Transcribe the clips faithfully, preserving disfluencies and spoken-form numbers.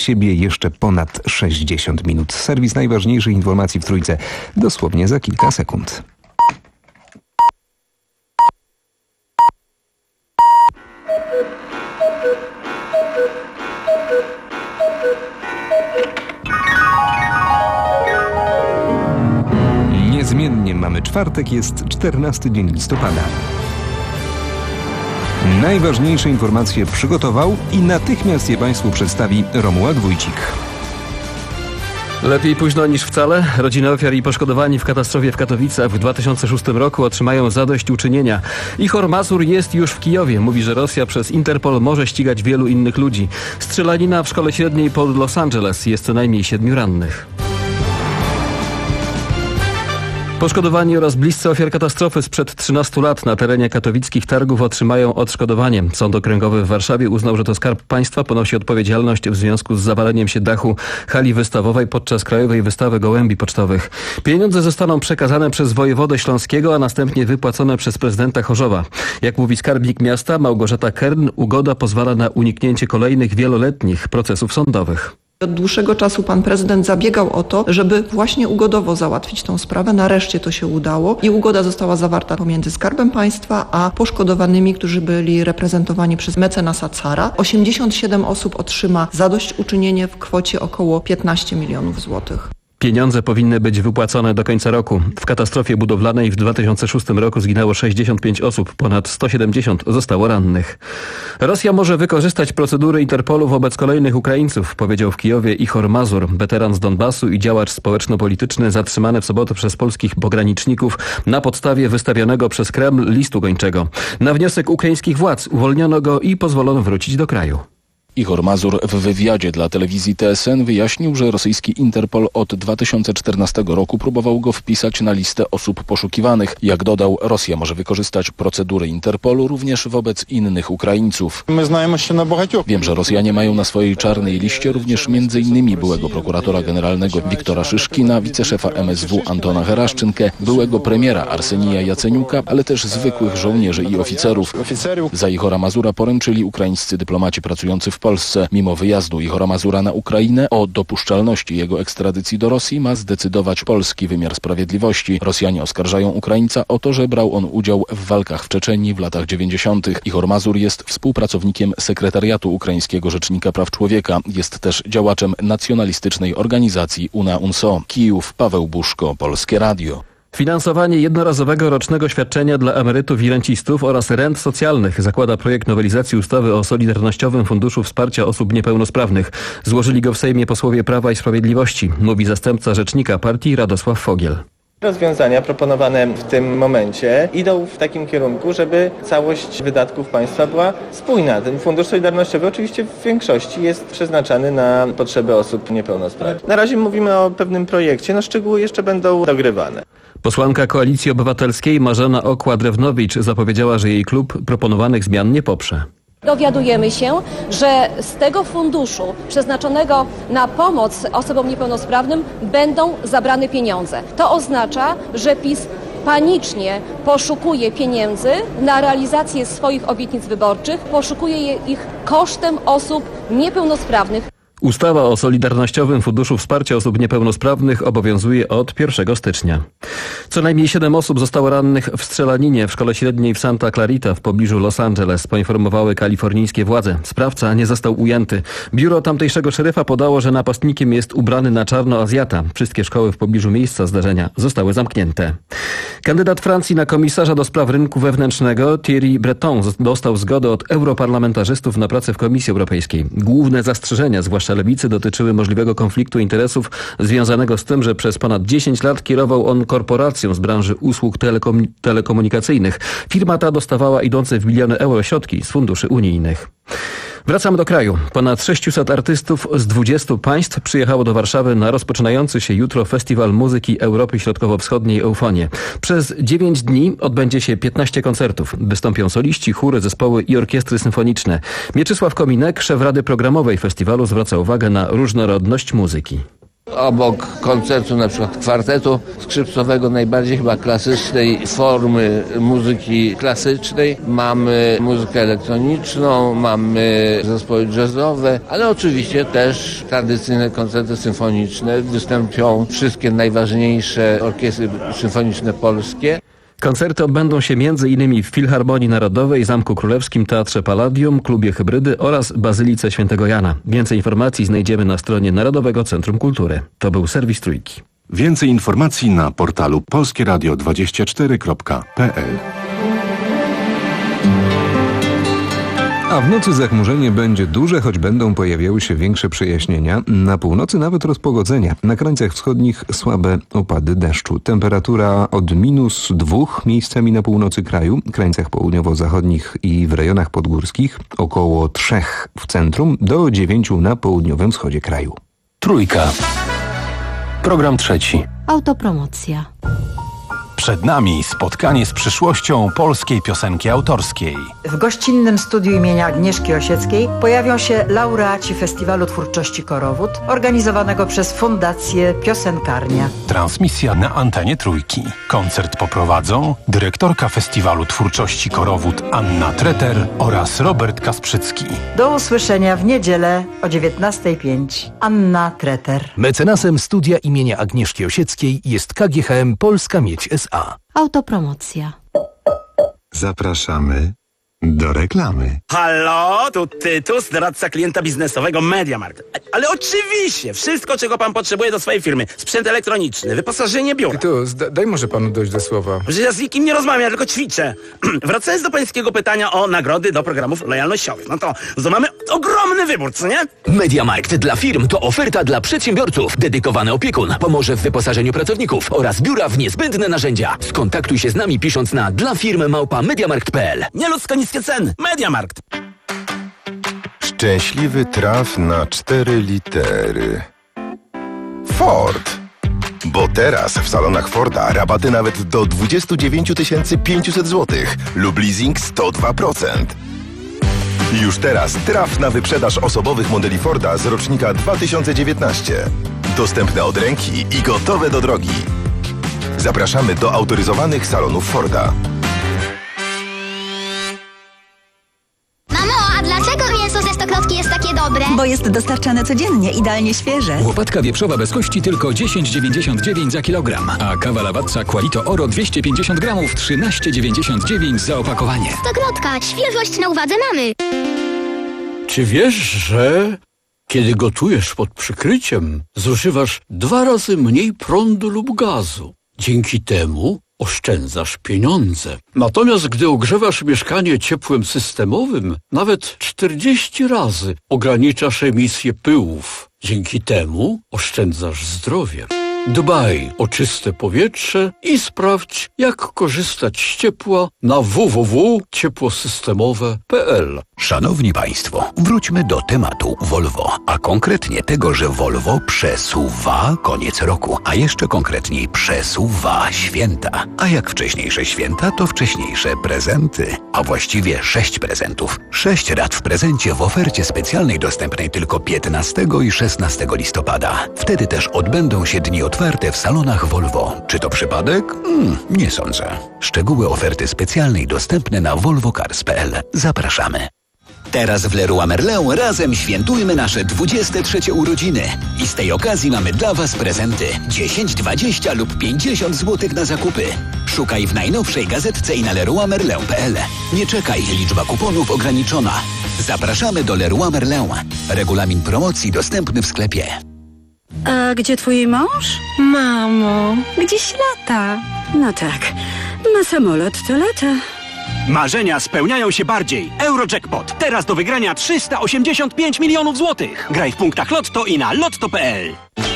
siebie jeszcze ponad sześćdziesiąt minut. Serwis najważniejszych informacji w Trójce dosłownie za kilka sekund. Niezmiennie mamy czwartek, jest czternasty dzień listopada. Najważniejsze informacje przygotował i natychmiast je Państwu przedstawi Romuald Wójcik. Lepiej późno niż wcale. Rodziny ofiar i poszkodowani w katastrofie w Katowicach w dwa tysiące szóstym roku otrzymają zadośćuczynienia. Ihor Mazur jest już w Kijowie. Mówi, że Rosja przez Interpol może ścigać wielu innych ludzi. Strzelanina w szkole średniej pod Los Angeles. Jest co najmniej siedmiu rannych. Poszkodowani oraz bliscy ofiar katastrofy sprzed trzynastu lat na terenie katowickich targów otrzymają odszkodowanie. Sąd okręgowy w Warszawie uznał, że to Skarb Państwa ponosi odpowiedzialność w związku z zawaleniem się dachu hali wystawowej podczas Krajowej Wystawy Gołębi Pocztowych. Pieniądze zostaną przekazane przez wojewodę śląskiego, a następnie wypłacone przez prezydenta Chorzowa. Jak mówi skarbnik miasta Małgorzata Kern, ugoda pozwala na uniknięcie kolejnych wieloletnich procesów sądowych. Od dłuższego czasu pan prezydent zabiegał o to, żeby właśnie ugodowo załatwić tą sprawę. Nareszcie to się udało i ugoda została zawarta pomiędzy Skarbem Państwa a poszkodowanymi, którzy byli reprezentowani przez mecenasa Cara. osiemdziesiąt siedem osób otrzyma zadośćuczynienie w kwocie około piętnaście milionów złotych. Pieniądze powinny być wypłacone do końca roku. W katastrofie budowlanej w dwa tysiące szóstym roku zginęło sześćdziesiąt pięć osób, ponad sto siedemdziesiąt zostało rannych. Rosja może wykorzystać procedury Interpolu wobec kolejnych Ukraińców, powiedział w Kijowie Ihor Mazur, weteran z Donbasu i działacz społeczno-polityczny zatrzymany w sobotę przez polskich pograniczników na podstawie wystawionego przez Kreml listu gończego. Na wniosek ukraińskich władz uwolniono go i pozwolono wrócić do kraju. Ihor Mazur w wywiadzie dla telewizji T S N wyjaśnił, że rosyjski Interpol od dwa tysiące czternastego roku próbował go wpisać na listę osób poszukiwanych. Jak dodał, Rosja może wykorzystać procedury Interpolu również wobec innych Ukraińców. Wiem, że Rosjanie mają na swojej czarnej liście również między innymi byłego prokuratora generalnego Wiktora Szyszkina, wiceszefa M S W Antona Heraszczynkę, byłego premiera Arsenija Jaceniuka, ale też zwykłych żołnierzy i oficerów. Za Ihora Mazura poręczyli ukraińscy dyplomaci pracujący w Polsce. Mimo wyjazdu Ihora Mazura na Ukrainę o dopuszczalności jego ekstradycji do Rosji ma zdecydować polski wymiar sprawiedliwości. Rosjanie oskarżają Ukraińca o to, że brał on udział w walkach w Czeczenii w latach dziewięćdziesiątych. Ihor Mazur jest współpracownikiem sekretariatu Ukraińskiego Rzecznika Praw Człowieka. Jest też działaczem nacjonalistycznej organizacji UNA UNSO. Kijów, Paweł Buszko, Polskie Radio. Finansowanie jednorazowego rocznego świadczenia dla emerytów i rencistów oraz rent socjalnych zakłada projekt nowelizacji ustawy o Solidarnościowym Funduszu Wsparcia Osób Niepełnosprawnych. Złożyli go w Sejmie posłowie Prawa i Sprawiedliwości, mówi zastępca rzecznika partii Radosław Fogiel. Rozwiązania proponowane w tym momencie idą w takim kierunku, żeby całość wydatków państwa była spójna. Ten Fundusz Solidarnościowy oczywiście w większości jest przeznaczany na potrzeby osób niepełnosprawnych. Na razie mówimy o pewnym projekcie, no szczegóły jeszcze będą dogrywane. Posłanka Koalicji Obywatelskiej Marzena Okła-Drewnowicz zapowiedziała, że jej klub proponowanych zmian nie poprze. Dowiadujemy się, że z tego funduszu przeznaczonego na pomoc osobom niepełnosprawnym będą zabrane pieniądze. To oznacza, że PiS panicznie poszukuje pieniędzy na realizację swoich obietnic wyborczych, poszukuje je ich kosztem osób niepełnosprawnych. Ustawa o Solidarnościowym Funduszu Wsparcia Osób Niepełnosprawnych obowiązuje od pierwszego stycznia. Co najmniej siedem osób zostało rannych w strzelaninie w szkole średniej w Santa Clarita w pobliżu Los Angeles, poinformowały kalifornijskie władze. Sprawca nie został ujęty. Biuro tamtejszego szeryfa podało, że napastnikiem jest ubrany na czarno Azjata. Wszystkie szkoły w pobliżu miejsca zdarzenia zostały zamknięte. Kandydat Francji na komisarza do spraw rynku wewnętrznego Thierry Breton dostał zgodę od europarlamentarzystów na pracę w Komisji Europejskiej. Główne zastrzeżenia, zwłaszcza lewicy, dotyczyły możliwego konfliktu interesów związanego z tym, że przez ponad dziesięć lat kierował on korporacją z branży usług telekom- telekomunikacyjnych. Firma ta dostawała idące w miliony euro środki z funduszy unijnych. Wracamy do kraju. Ponad sześciuset artystów z dwudziestu państw przyjechało do Warszawy na rozpoczynający się jutro Festiwal Muzyki Europy Środkowo-Wschodniej Eufonie. Przez dziewięć dni odbędzie się piętnaście koncertów. Wystąpią soliści, chóry, zespoły i orkiestry symfoniczne. Mieczysław Kominek, szef Rady Programowej Festiwalu, zwraca uwagę na różnorodność muzyki. obok koncertu na przykład kwartetu skrzypcowego, najbardziej chyba klasycznej formy muzyki klasycznej, mamy muzykę elektroniczną, mamy zespoły jazzowe, ale oczywiście też tradycyjne koncerty symfoniczne. Wystąpią wszystkie najważniejsze orkiestry symfoniczne polskie. Koncerty odbędą się między innymi w Filharmonii Narodowej, Zamku Królewskim, Teatrze Palladium, Klubie Hybrydy oraz Bazylice Świętego Jana. Więcej informacji znajdziemy na stronie Narodowego Centrum Kultury. To był serwis Trójki. Więcej informacji na portalu polskie radio dwadzieścia cztery kropka p l. A w nocy zachmurzenie będzie duże, choć będą pojawiały się większe przejaśnienia. Na północy nawet rozpogodzenia. Na krańcach wschodnich słabe opady deszczu. Temperatura od minus dwóch miejscami na północy kraju, krańcach południowo-zachodnich i w rejonach podgórskich, około trzech w centrum, do dziewięciu na południowym wschodzie kraju. Trójka. Program trzeci. Autopromocja. Przed nami spotkanie z przyszłością polskiej piosenki autorskiej. W gościnnym studiu imienia Agnieszki Osieckiej pojawią się laureaci Festiwalu Twórczości Korowód, organizowanego przez Fundację Piosenkarnia. Transmisja na antenie Trójki. Koncert poprowadzą dyrektorka Festiwalu Twórczości Korowód Anna Treter oraz Robert Kasprzycki. Do usłyszenia w niedzielę o dziewiętnasta pięć. Anna Treter. Mecenasem studia imienia Agnieszki Osieckiej jest K G H M Polska Miedź S A. Autopromocja. Zapraszamy do reklamy. Halo, tu Tytus, doradca klienta biznesowego MediaMarkt. Ale oczywiście, wszystko, czego pan potrzebuje do swojej firmy. Sprzęt elektroniczny, wyposażenie biura. Tytus, da, daj może panu dojść do słowa. Że ja z nikim nie rozmawiam, tylko ćwiczę. Wracając do pańskiego pytania o nagrody do programów lojalnościowych. No to, to mamy ogromny wybór, co nie? MediaMarkt dla firm to oferta dla przedsiębiorców. Dedykowany opiekun pomoże w wyposażeniu pracowników oraz biura w niezbędne narzędzia. Skontaktuj się z nami pisząc na dla firm małpa mediamarkt kropka p l. Nieludzko niskie ceny. MediaMarkt. Szczęśliwy traf na cztery litery. Ford. Bo teraz w salonach Forda rabaty nawet do dwadzieścia dziewięć tysięcy pięćset złotych lub leasing sto dwa procent. Już teraz traf na wyprzedaż osobowych modeli Forda z rocznika dwa tysiące dziewiętnastego. Dostępne od ręki i gotowe do drogi. Zapraszamy do autoryzowanych salonów Forda. Dlaczego mięso ze stokrotki jest takie dobre? Bo jest dostarczane codziennie, idealnie świeże. Łopatka wieprzowa bez kości tylko dziesięć dziewięćdziesiąt dziewięć za kilogram, a kawa Lavazza Qualito Oro dwieście pięćdziesiąt gramów trzynaście dziewięćdziesiąt dziewięć za opakowanie. Stokrotka, świeżość na uwadze mamy. Czy wiesz, że kiedy gotujesz pod przykryciem, zużywasz dwa razy mniej prądu lub gazu? Dzięki temu oszczędzasz pieniądze. Natomiast gdy ogrzewasz mieszkanie ciepłem systemowym, nawet czterdzieści razy ograniczasz emisję pyłów. Dzięki temu oszczędzasz zdrowie. Dbaj o czyste powietrze i sprawdź, jak korzystać z ciepła na w w w kropka ciepłosystemowe kropka p l. Szanowni Państwo, wróćmy do tematu Volvo, a konkretnie tego, że Volvo przesuwa koniec roku, a jeszcze konkretniej przesuwa święta. A jak wcześniejsze święta, to wcześniejsze prezenty, a właściwie sześć prezentów. Sześć rat w prezencie w ofercie specjalnej dostępnej tylko piętnastego i szesnastego listopada. Wtedy też odbędą się dni otwarte w salonach Volvo. Czy to przypadek? Hmm, nie sądzę. Szczegóły oferty specjalnej dostępne na volvo cars kropka p l. Zapraszamy. Teraz w Leroy Merlin razem świętujmy nasze dwudzieste trzecie urodziny. I z tej okazji mamy dla Was prezenty. dziesięć, dwadzieścia lub pięćdziesiąt złotych na zakupy. Szukaj w najnowszej gazetce i na leroy merlin kropka p l. Nie czekaj, liczba kuponów ograniczona. Zapraszamy do Leroy Merlin. Regulamin promocji dostępny w sklepie. A gdzie twój mąż? Mamo, gdzieś lata. No tak, na samolot to lata. Marzenia spełniają się bardziej. Eurojackpot. Teraz do wygrania trzysta osiemdziesiąt pięć milionów złotych. Graj w punktach Lotto i na lotto kropka p l.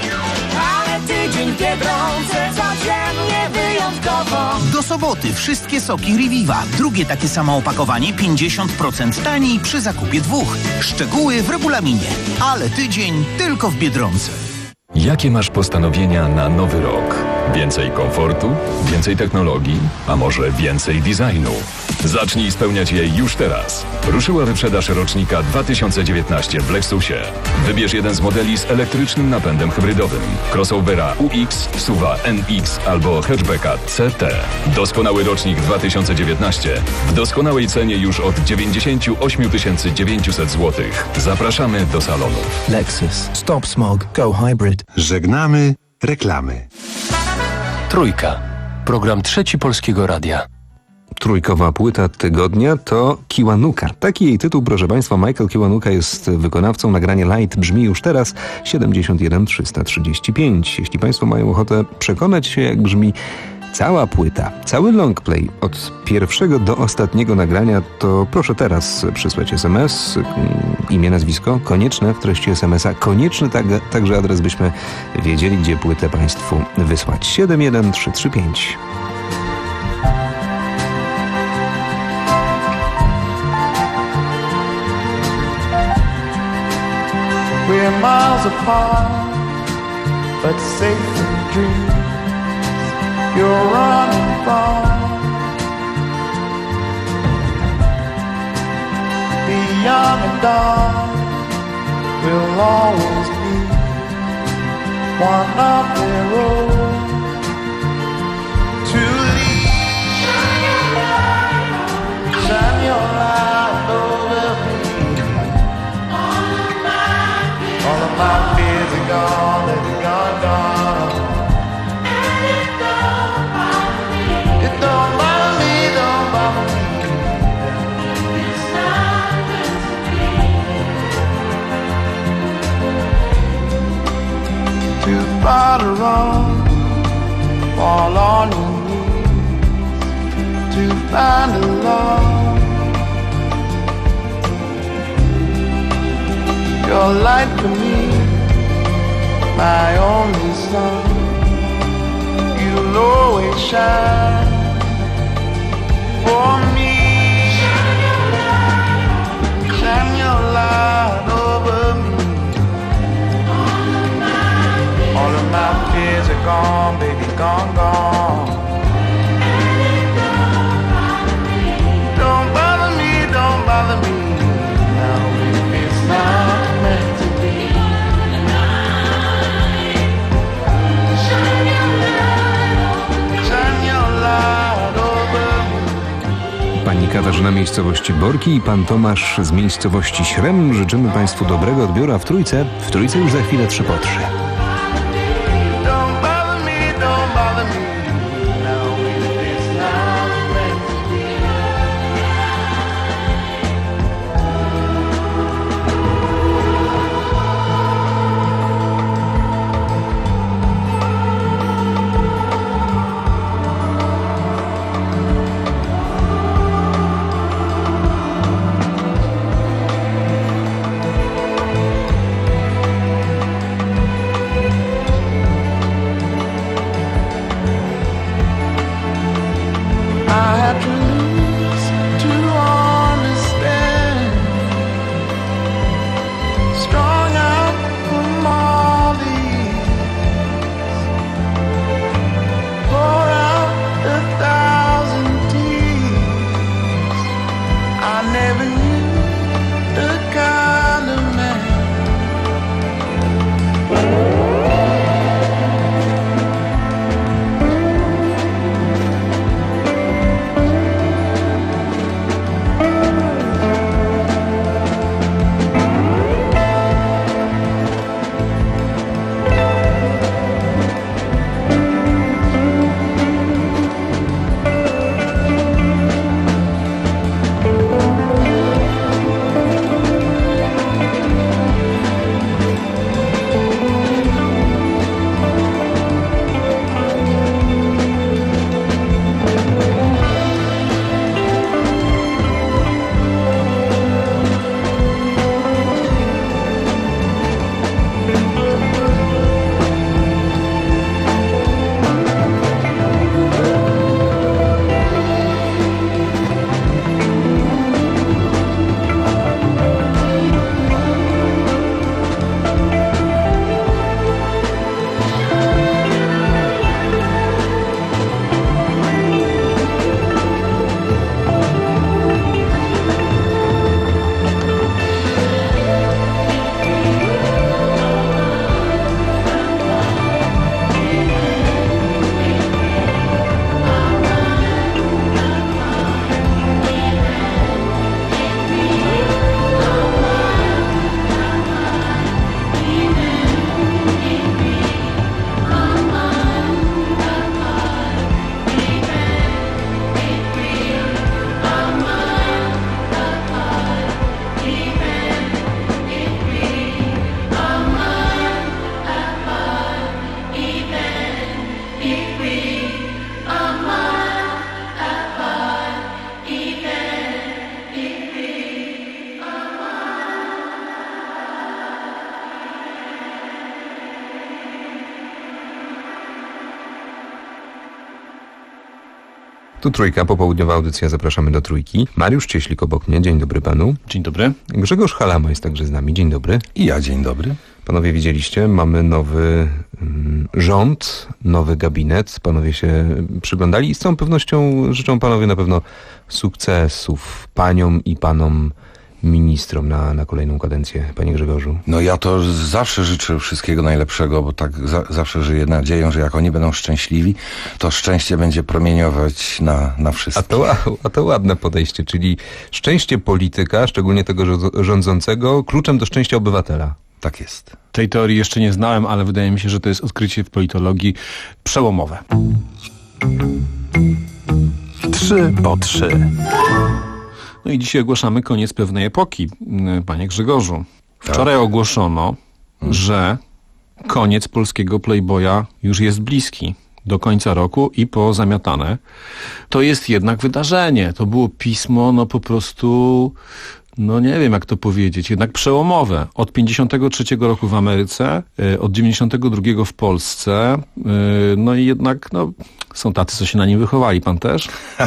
Ale tydzień w Biedronce codziennie wyjątkowo. Do soboty wszystkie soki Reviva. Drugie takie samo opakowanie pięćdziesiąt procent taniej przy zakupie dwóch. Szczegóły w regulaminie. Ale tydzień tylko w Biedronce. Jakie masz postanowienia na nowy rok? Więcej komfortu, więcej technologii, a może więcej designu? Zacznij spełniać je już teraz. Ruszyła wyprzedaż rocznika dwa tysiące dziewiętnaście w Lexusie. Wybierz jeden z modeli z elektrycznym napędem hybrydowym. Crossovera U X, S U V-a N X albo hatchbacka C T. Doskonały rocznik dwa tysiące dziewiętnaście w doskonałej cenie już od dziewięćdziesiąt osiem tysięcy dziewięćset złotych. Zapraszamy do salonów. Lexus. Stop smog. Go hybrid. Żegnamy reklamy. Trójka. Program Trzeci Polskiego Radia. Trójkowa płyta tygodnia to Kiwanuka. Taki jej tytuł, proszę Państwa. Michael Kiwanuka jest wykonawcą. Nagranie Light brzmi już teraz siedemdziesiąt jeden trzysta trzydzieści pięć. Jeśli Państwo mają ochotę przekonać się, jak brzmi cała płyta, cały longplay od pierwszego do ostatniego nagrania, to proszę teraz przysłać es em es, imię, nazwisko, konieczne w treści es em es a, konieczny tak, także adres, byśmy wiedzieli, gdzie płytę Państwu wysłać. siedem jeden trzy trzy pięć. We're miles apart, but safe in dreams. You're running from the young and dark. We'll always be one of their own to lead. Shine your light over me. All of my fears are gone, they're gone, gone. Right or wrong, fall on your knees to find a love. You're light for me, my only sun. You'll always shine for me. Shine your light over me. All of my fears are gone, baby, gone, gone. Don't bother me, don't bother me. Now it's not meant to be. Shine your light, shine your light over me. Pani Katarzyna, miejscowości Borki, i pan Tomasz z miejscowości Śrem. Życzymy Państwu dobrego odbioru, a w Trójce, w Trójce już za chwilę trzy po trzy. Tu Trójka, popołudniowa audycja, zapraszamy do Trójki. Mariusz Cieślik obok mnie, dzień dobry panu. Dzień dobry. Grzegorz Halama jest także z nami, dzień dobry. I ja, dzień dobry. Panowie widzieliście, mamy nowy mm, rząd, nowy gabinet, panowie się przyglądali i z całą pewnością życzą panowie na pewno sukcesów paniom i panom ministrom na, na kolejną kadencję, panie Grzegorzu. No ja to zawsze życzę wszystkiego najlepszego, bo tak za, zawsze żyję nadzieją, że jak oni będą szczęśliwi, to szczęście będzie promieniować na, na wszystkich. A to, a to ładne podejście, czyli szczęście polityka, szczególnie tego rządzącego, kluczem do szczęścia obywatela. Tak jest. Tej teorii jeszcze nie znałem, ale wydaje mi się, że to jest odkrycie w politologii przełomowe. Trzy po trzy. No i dzisiaj ogłaszamy koniec pewnej epoki, panie Grzegorzu. Wczoraj tak. ogłoszono, hmm. że koniec polskiego Playboya już jest bliski. Do końca roku i pozamiatane. To jest jednak wydarzenie. To było pismo, no po prostu... No nie wiem, jak to powiedzieć, jednak przełomowe. Od pięćdziesiątego trzeciego roku w Ameryce, od dziewięćdziesiątego drugiego w Polsce, no i jednak no, są tacy, co się na nim wychowali. Pan też?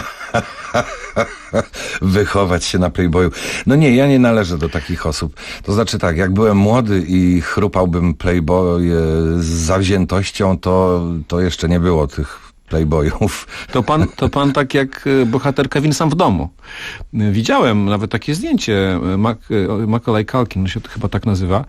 Wychować się na Playboyu. No nie, ja nie należę do takich osób. To znaczy tak, jak byłem młody i chrupałbym Playboy z zawziętością, to, to jeszcze nie było tych Playboyów. To pan, to pan tak jak bohater Kevin sam w domu. Widziałem nawet takie zdjęcie Mac, Macaulay Culkin, no się to chyba tak nazywa,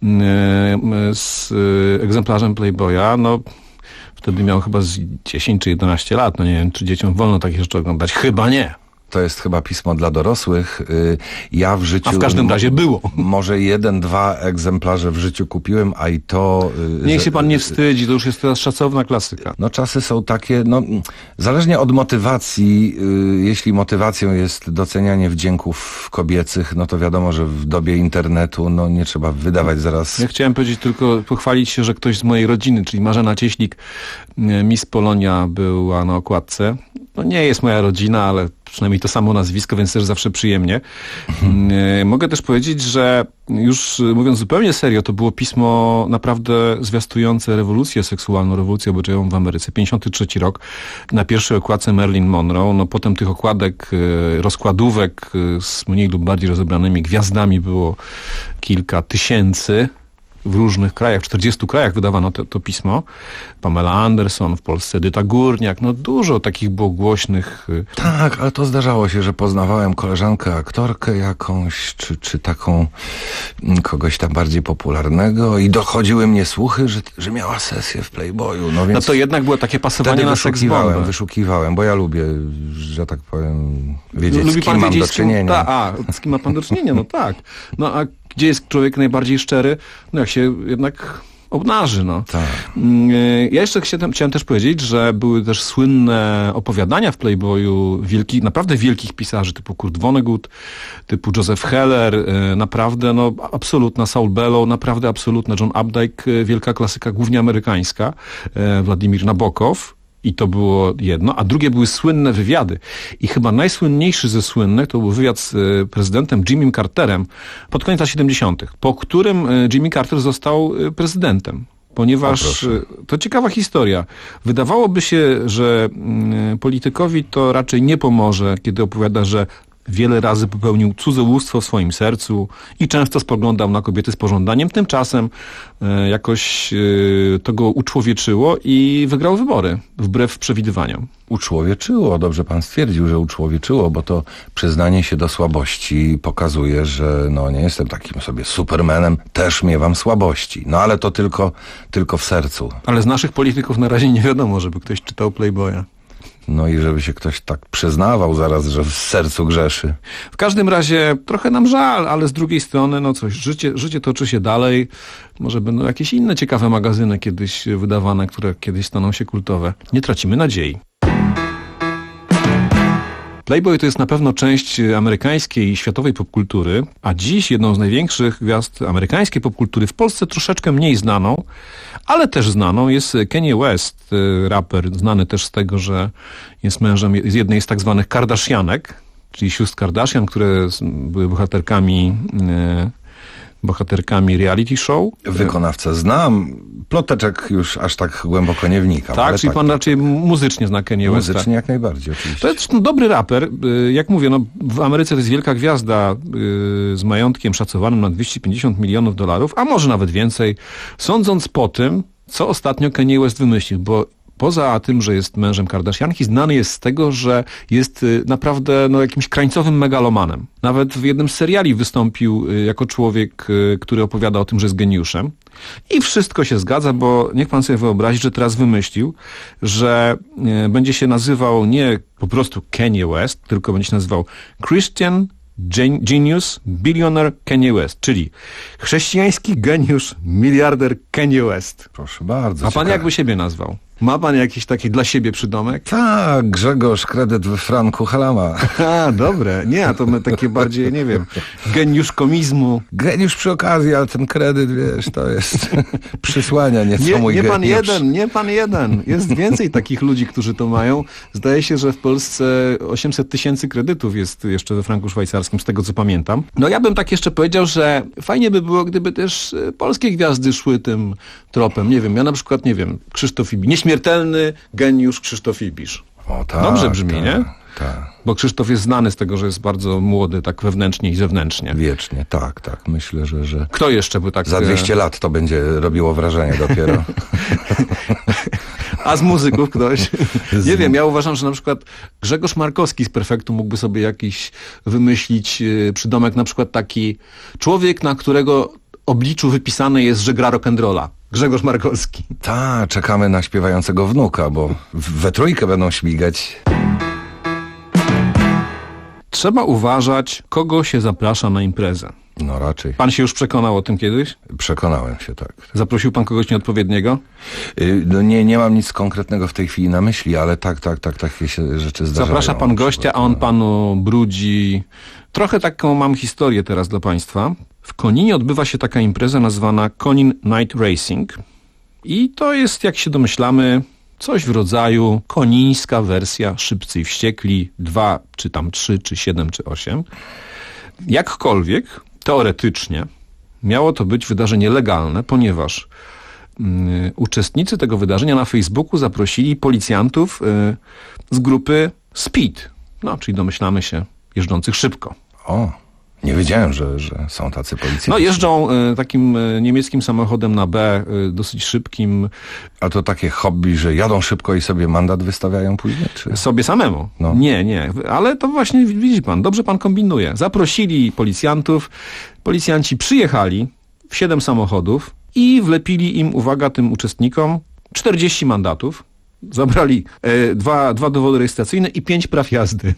z egzemplarzem Playboya. No wtedy miał chyba z dziesięć czy jedenaście lat. No nie wiem, czy dzieciom wolno takie rzeczy oglądać. Chyba nie. To jest chyba pismo dla dorosłych. Ja w życiu... A w każdym razie było. Może jeden, dwa egzemplarze w życiu kupiłem, a i to... Niech się pan nie wstydzi, to już jest teraz szacowna klasyka. No czasy są takie, no zależnie od motywacji, jeśli motywacją jest docenianie wdzięków kobiecych, no to wiadomo, że w dobie internetu, no nie trzeba wydawać zaraz... Ja chciałem powiedzieć tylko, pochwalić się, że ktoś z mojej rodziny, czyli Marzena Cieślik, Miss Polonia była na okładce. No nie jest moja rodzina, ale przynajmniej to samo nazwisko, więc też zawsze przyjemnie. Hmm. Mogę też powiedzieć, że już mówiąc zupełnie serio, to było pismo naprawdę zwiastujące rewolucję seksualną, rewolucję obyczajową w Ameryce. pięćdziesiąty trzeci rok, na pierwszej okładce Marilyn Monroe, no potem tych okładek, rozkładówek z mniej lub bardziej rozebranymi gwiazdami było kilka tysięcy. W różnych krajach, w czterdziestu krajach wydawano to, to pismo. Pamela Anderson, w Polsce Edyta Górniak, no dużo takich było głośnych. Tak, ale to zdarzało się, że poznawałem koleżankę, aktorkę jakąś, czy, czy taką kogoś tam bardziej popularnego i dochodziły mnie słuchy, że, że miała sesję w Playboyu. No, więc no to jednak było takie pasowanie na wyszukiwałem, wyszukiwałem, bo ja lubię, że tak powiem, wiedzieć, Lubi z kim pan mam wiedzieć, do czynienia. Ta, a, z kim ma pan do czynienia, no tak. No a gdzie jest człowiek najbardziej szczery? No jak się jednak obnaży, no. Tak. Ja jeszcze chciałem, chciałem też powiedzieć, że były też słynne opowiadania w Playboyu wielkich, naprawdę wielkich pisarzy, typu Kurt Vonnegut, typu Joseph Heller, naprawdę, no, absolutna Saul Bellow, naprawdę absolutna John Updike, wielka klasyka, głównie amerykańska, Władimir Nabokow. I to było jedno, a drugie były słynne wywiady. I chyba najsłynniejszy ze słynnych to był wywiad z prezydentem Jimmym Carterem pod koniec lat siedemdziesiątych, po którym Jimmy Carter został prezydentem. Ponieważ to ciekawa historia. Wydawałoby się, że politykowi to raczej nie pomoże, kiedy opowiada, że wiele razy popełnił cudzołóstwo w swoim sercu i często spoglądał na kobiety z pożądaniem. Tymczasem e, jakoś e, to go uczłowieczyło i wygrał wybory, wbrew przewidywaniom. Uczłowieczyło, dobrze pan stwierdził, że uczłowieczyło, bo to przyznanie się do słabości pokazuje, że no nie jestem takim sobie supermanem, też miewam słabości. No ale to tylko, tylko w sercu. Ale z naszych polityków na razie nie wiadomo, żeby ktoś czytał Playboya. No i żeby się ktoś tak przyznawał zaraz, że w sercu grzeszy. W każdym razie trochę nam żal, ale z drugiej strony, no coś, życie, życie toczy się dalej. Może będą jakieś inne ciekawe magazyny kiedyś wydawane, które kiedyś staną się kultowe. Nie tracimy nadziei. Playboy to jest na pewno część amerykańskiej i światowej popkultury, a dziś jedną z największych gwiazd amerykańskiej popkultury, w Polsce troszeczkę mniej znaną, ale też znaną jest Kanye West, raper, znany też z tego, że jest mężem z jednej z tak zwanych Kardashianek, czyli sióstr Kardashian, które były bohaterkami, bohaterkami reality show. Wykonawcę znam, ploteczek już aż tak głęboko nie wnikam. Tak, ale czyli tak, pan tak, raczej muzycznie zna Kanye Westa. Muzycznie jak najbardziej, oczywiście. To jest no, dobry raper. Y, Jak mówię, no, w Ameryce to jest wielka gwiazda y, z majątkiem szacowanym na dwieście pięćdziesiąt milionów dolarów, a może nawet więcej, sądząc po tym, co ostatnio Kanye West wymyślił, bo poza tym, że jest mężem Kardashianki, znany jest z tego, że jest y, naprawdę no, jakimś krańcowym megalomanem. Nawet w jednym z seriali wystąpił y, jako człowiek, y, który opowiada o tym, że jest geniuszem. I wszystko się zgadza, bo niech pan sobie wyobrazi, że teraz wymyślił, że y, będzie się nazywał nie po prostu Kanye West, tylko będzie się nazywał Christian Gen- Genius Billionaire Kanye West, czyli chrześcijański geniusz, miliarder Kanye West. Proszę bardzo. A pan ciekawe. jakby siebie nazwał? Ma pan jakiś taki dla siebie przydomek? Tak, Grzegorz, kredyt we franku Halama. A, dobre. Nie, a to my takie bardziej, nie wiem, geniusz komizmu. Geniusz przy okazji, ale ten kredyt, wiesz, to jest przysłania nieco Nie, mój nie pan geniusz. jeden, nie pan jeden. Jest więcej takich ludzi, którzy to mają. Zdaje się, że w Polsce osiemset tysięcy kredytów jest jeszcze we franku szwajcarskim, z tego co pamiętam. No ja bym tak jeszcze powiedział, że fajnie by było, gdyby też polskie gwiazdy szły tym tropem. Nie wiem, ja na przykład, nie wiem, Krzysztof Ibisz. Nieśmiertelny geniusz Krzysztof Ibisz. O, tak, Dobrze brzmi, tak, nie? Tak. Bo Krzysztof jest znany z tego, że jest bardzo młody, tak wewnętrznie i zewnętrznie. Wiecznie, tak, tak. Myślę, że... że... Kto jeszcze by tak... Za dwieście lat to będzie robiło wrażenie dopiero. A z muzyków ktoś? Nie wiem, ja uważam, że na przykład Grzegorz Markowski z Perfektu mógłby sobie jakiś wymyślić yy, przydomek, na przykład taki człowiek, na którego obliczu wypisane jest, że gra rock'n'rolla. Grzegorz Markowski. Tak, czekamy na śpiewającego wnuka, bo we trójkę będą śmigać. Trzeba uważać, kogo się zaprasza na imprezę. No raczej. Pan się już przekonał o tym kiedyś? Przekonałem się, tak. Zaprosił pan kogoś nieodpowiedniego? Yy, no nie, nie mam nic konkretnego w tej chwili na myśli, ale tak, tak, tak, takie się rzeczy zdarzają. Zaprasza pan gościa, a on panu brudzi. Trochę taką mam historię teraz dla państwa. W Koninie odbywa się taka impreza nazwana Konin Night Racing. I to jest, jak się domyślamy, coś w rodzaju konińska wersja Szybcy i Wściekli dwa, czy tam trzy, czy siedem, czy osiem. Jakkolwiek, teoretycznie, miało to być wydarzenie legalne, ponieważ y, uczestnicy tego wydarzenia na Facebooku zaprosili policjantów y, z grupy Speed, no, czyli domyślamy się, jeżdżących szybko. O, nie wiedziałem, że, że są tacy policjanci. No jeżdżą y, takim y, niemieckim samochodem na B, y, dosyć szybkim. A to takie hobby, że jadą szybko i sobie mandat wystawiają później? Czy? Sobie samemu. No. Nie, nie. Ale to właśnie widzi pan, dobrze pan kombinuje. Zaprosili policjantów, policjanci przyjechali w siedem samochodów i wlepili im, uwaga, tym uczestnikom czterdzieści mandatów. Zabrali e, dwa, dwa dowody rejestracyjne i pięć praw jazdy.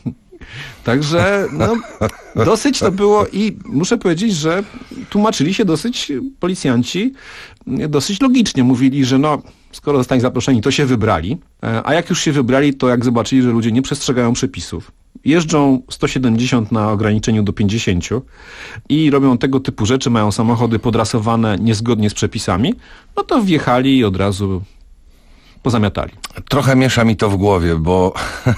Także no, dosyć to było i muszę powiedzieć, że tłumaczyli się dosyć policjanci dosyć logicznie. Mówili, że no, skoro zostali zaproszeni, to się wybrali, a jak już się wybrali, to jak zobaczyli, że ludzie nie przestrzegają przepisów, jeżdżą sto siedemdziesiąt na ograniczeniu do pięćdziesięciu i robią tego typu rzeczy, mają samochody podrasowane niezgodnie z przepisami, no to wjechali i od razu pozamiatali. Trochę miesza mi to w głowie, bo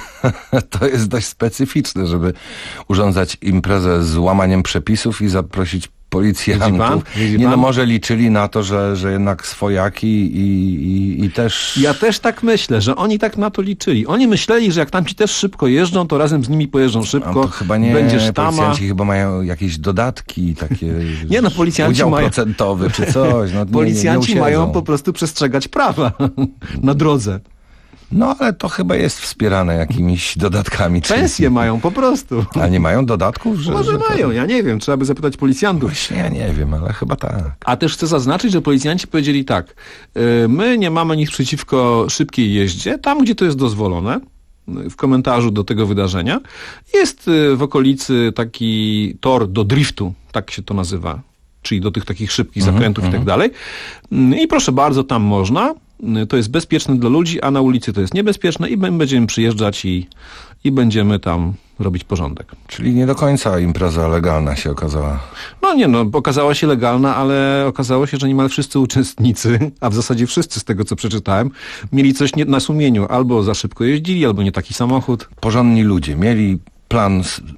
to jest dość specyficzne, żeby urządzać imprezę z łamaniem przepisów i zaprosić policjantów. Widzi pan? Widzi Nie pan? no, może liczyli na to, że, że jednak swojaki i, i, i też... Ja też tak myślę, że oni tak na to liczyli. Oni myśleli, że jak tamci też szybko jeżdżą, to razem z nimi pojeżdżą szybko. to chyba nie, będzie sztama. policjanci chyba mają jakieś dodatki, takie... Nie no, policjanci udział mają... procentowy czy coś. No, policjanci nie, nie mają po prostu przestrzegać prawa na drodze. No ale to chyba jest wspierane jakimiś dodatkami. Pensje mają po prostu. A nie mają dodatków? Że, Może że mają, ja nie wiem, trzeba by zapytać policjantów. Właśnie ja nie wiem, ale chyba tak. A też chcę zaznaczyć, że policjanci powiedzieli tak, my nie mamy nic przeciwko szybkiej jeździe, tam gdzie to jest dozwolone, w komentarzu do tego wydarzenia, jest w okolicy taki tor do driftu, tak się to nazywa, czyli do tych takich szybkich Mhm, zakrętów i tak dalej. I proszę bardzo, tam można. To jest bezpieczne dla ludzi, a na ulicy to jest niebezpieczne i będziemy przyjeżdżać i, i będziemy tam robić porządek. Czyli nie do końca impreza legalna się okazała. No nie no, okazała się legalna, ale okazało się, że niemal wszyscy uczestnicy, a w zasadzie wszyscy z tego co przeczytałem, mieli coś nie, na sumieniu. Albo za szybko jeździli, albo nie taki samochód. Porządni ludzie mieli plan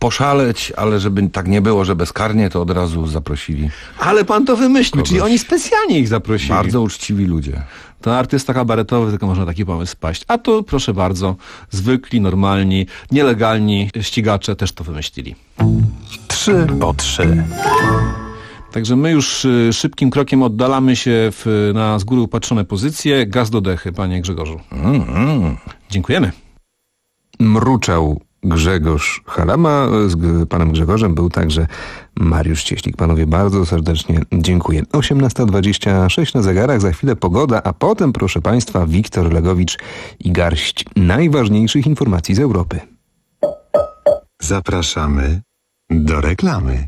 poszaleć, ale żeby tak nie było, że bezkarnie, to od razu zaprosili. Ale pan to wymyślił, Kogoś. czyli oni specjalnie ich zaprosili. Bardzo uczciwi ludzie. To artysta kabaretowy, tylko można taki pomysł spaść. A tu, proszę bardzo, zwykli, normalni, nielegalni ścigacze też to wymyślili. Trzy po trzy. Także my już y, szybkim krokiem oddalamy się w, na z góry upatrzone pozycje. Gaz do dechy, panie Grzegorzu. Mm, mm. Dziękujemy. Mruczał Grzegorz Halama. Z g- panem Grzegorzem był także Mariusz Cieślik. Panowie, bardzo serdecznie dziękuję. osiemnasta dwadzieścia sześć na zegarach, za chwilę pogoda, a potem, proszę państwa, Wiktor Legowicz i garść najważniejszych informacji z Europy. Zapraszamy do reklamy.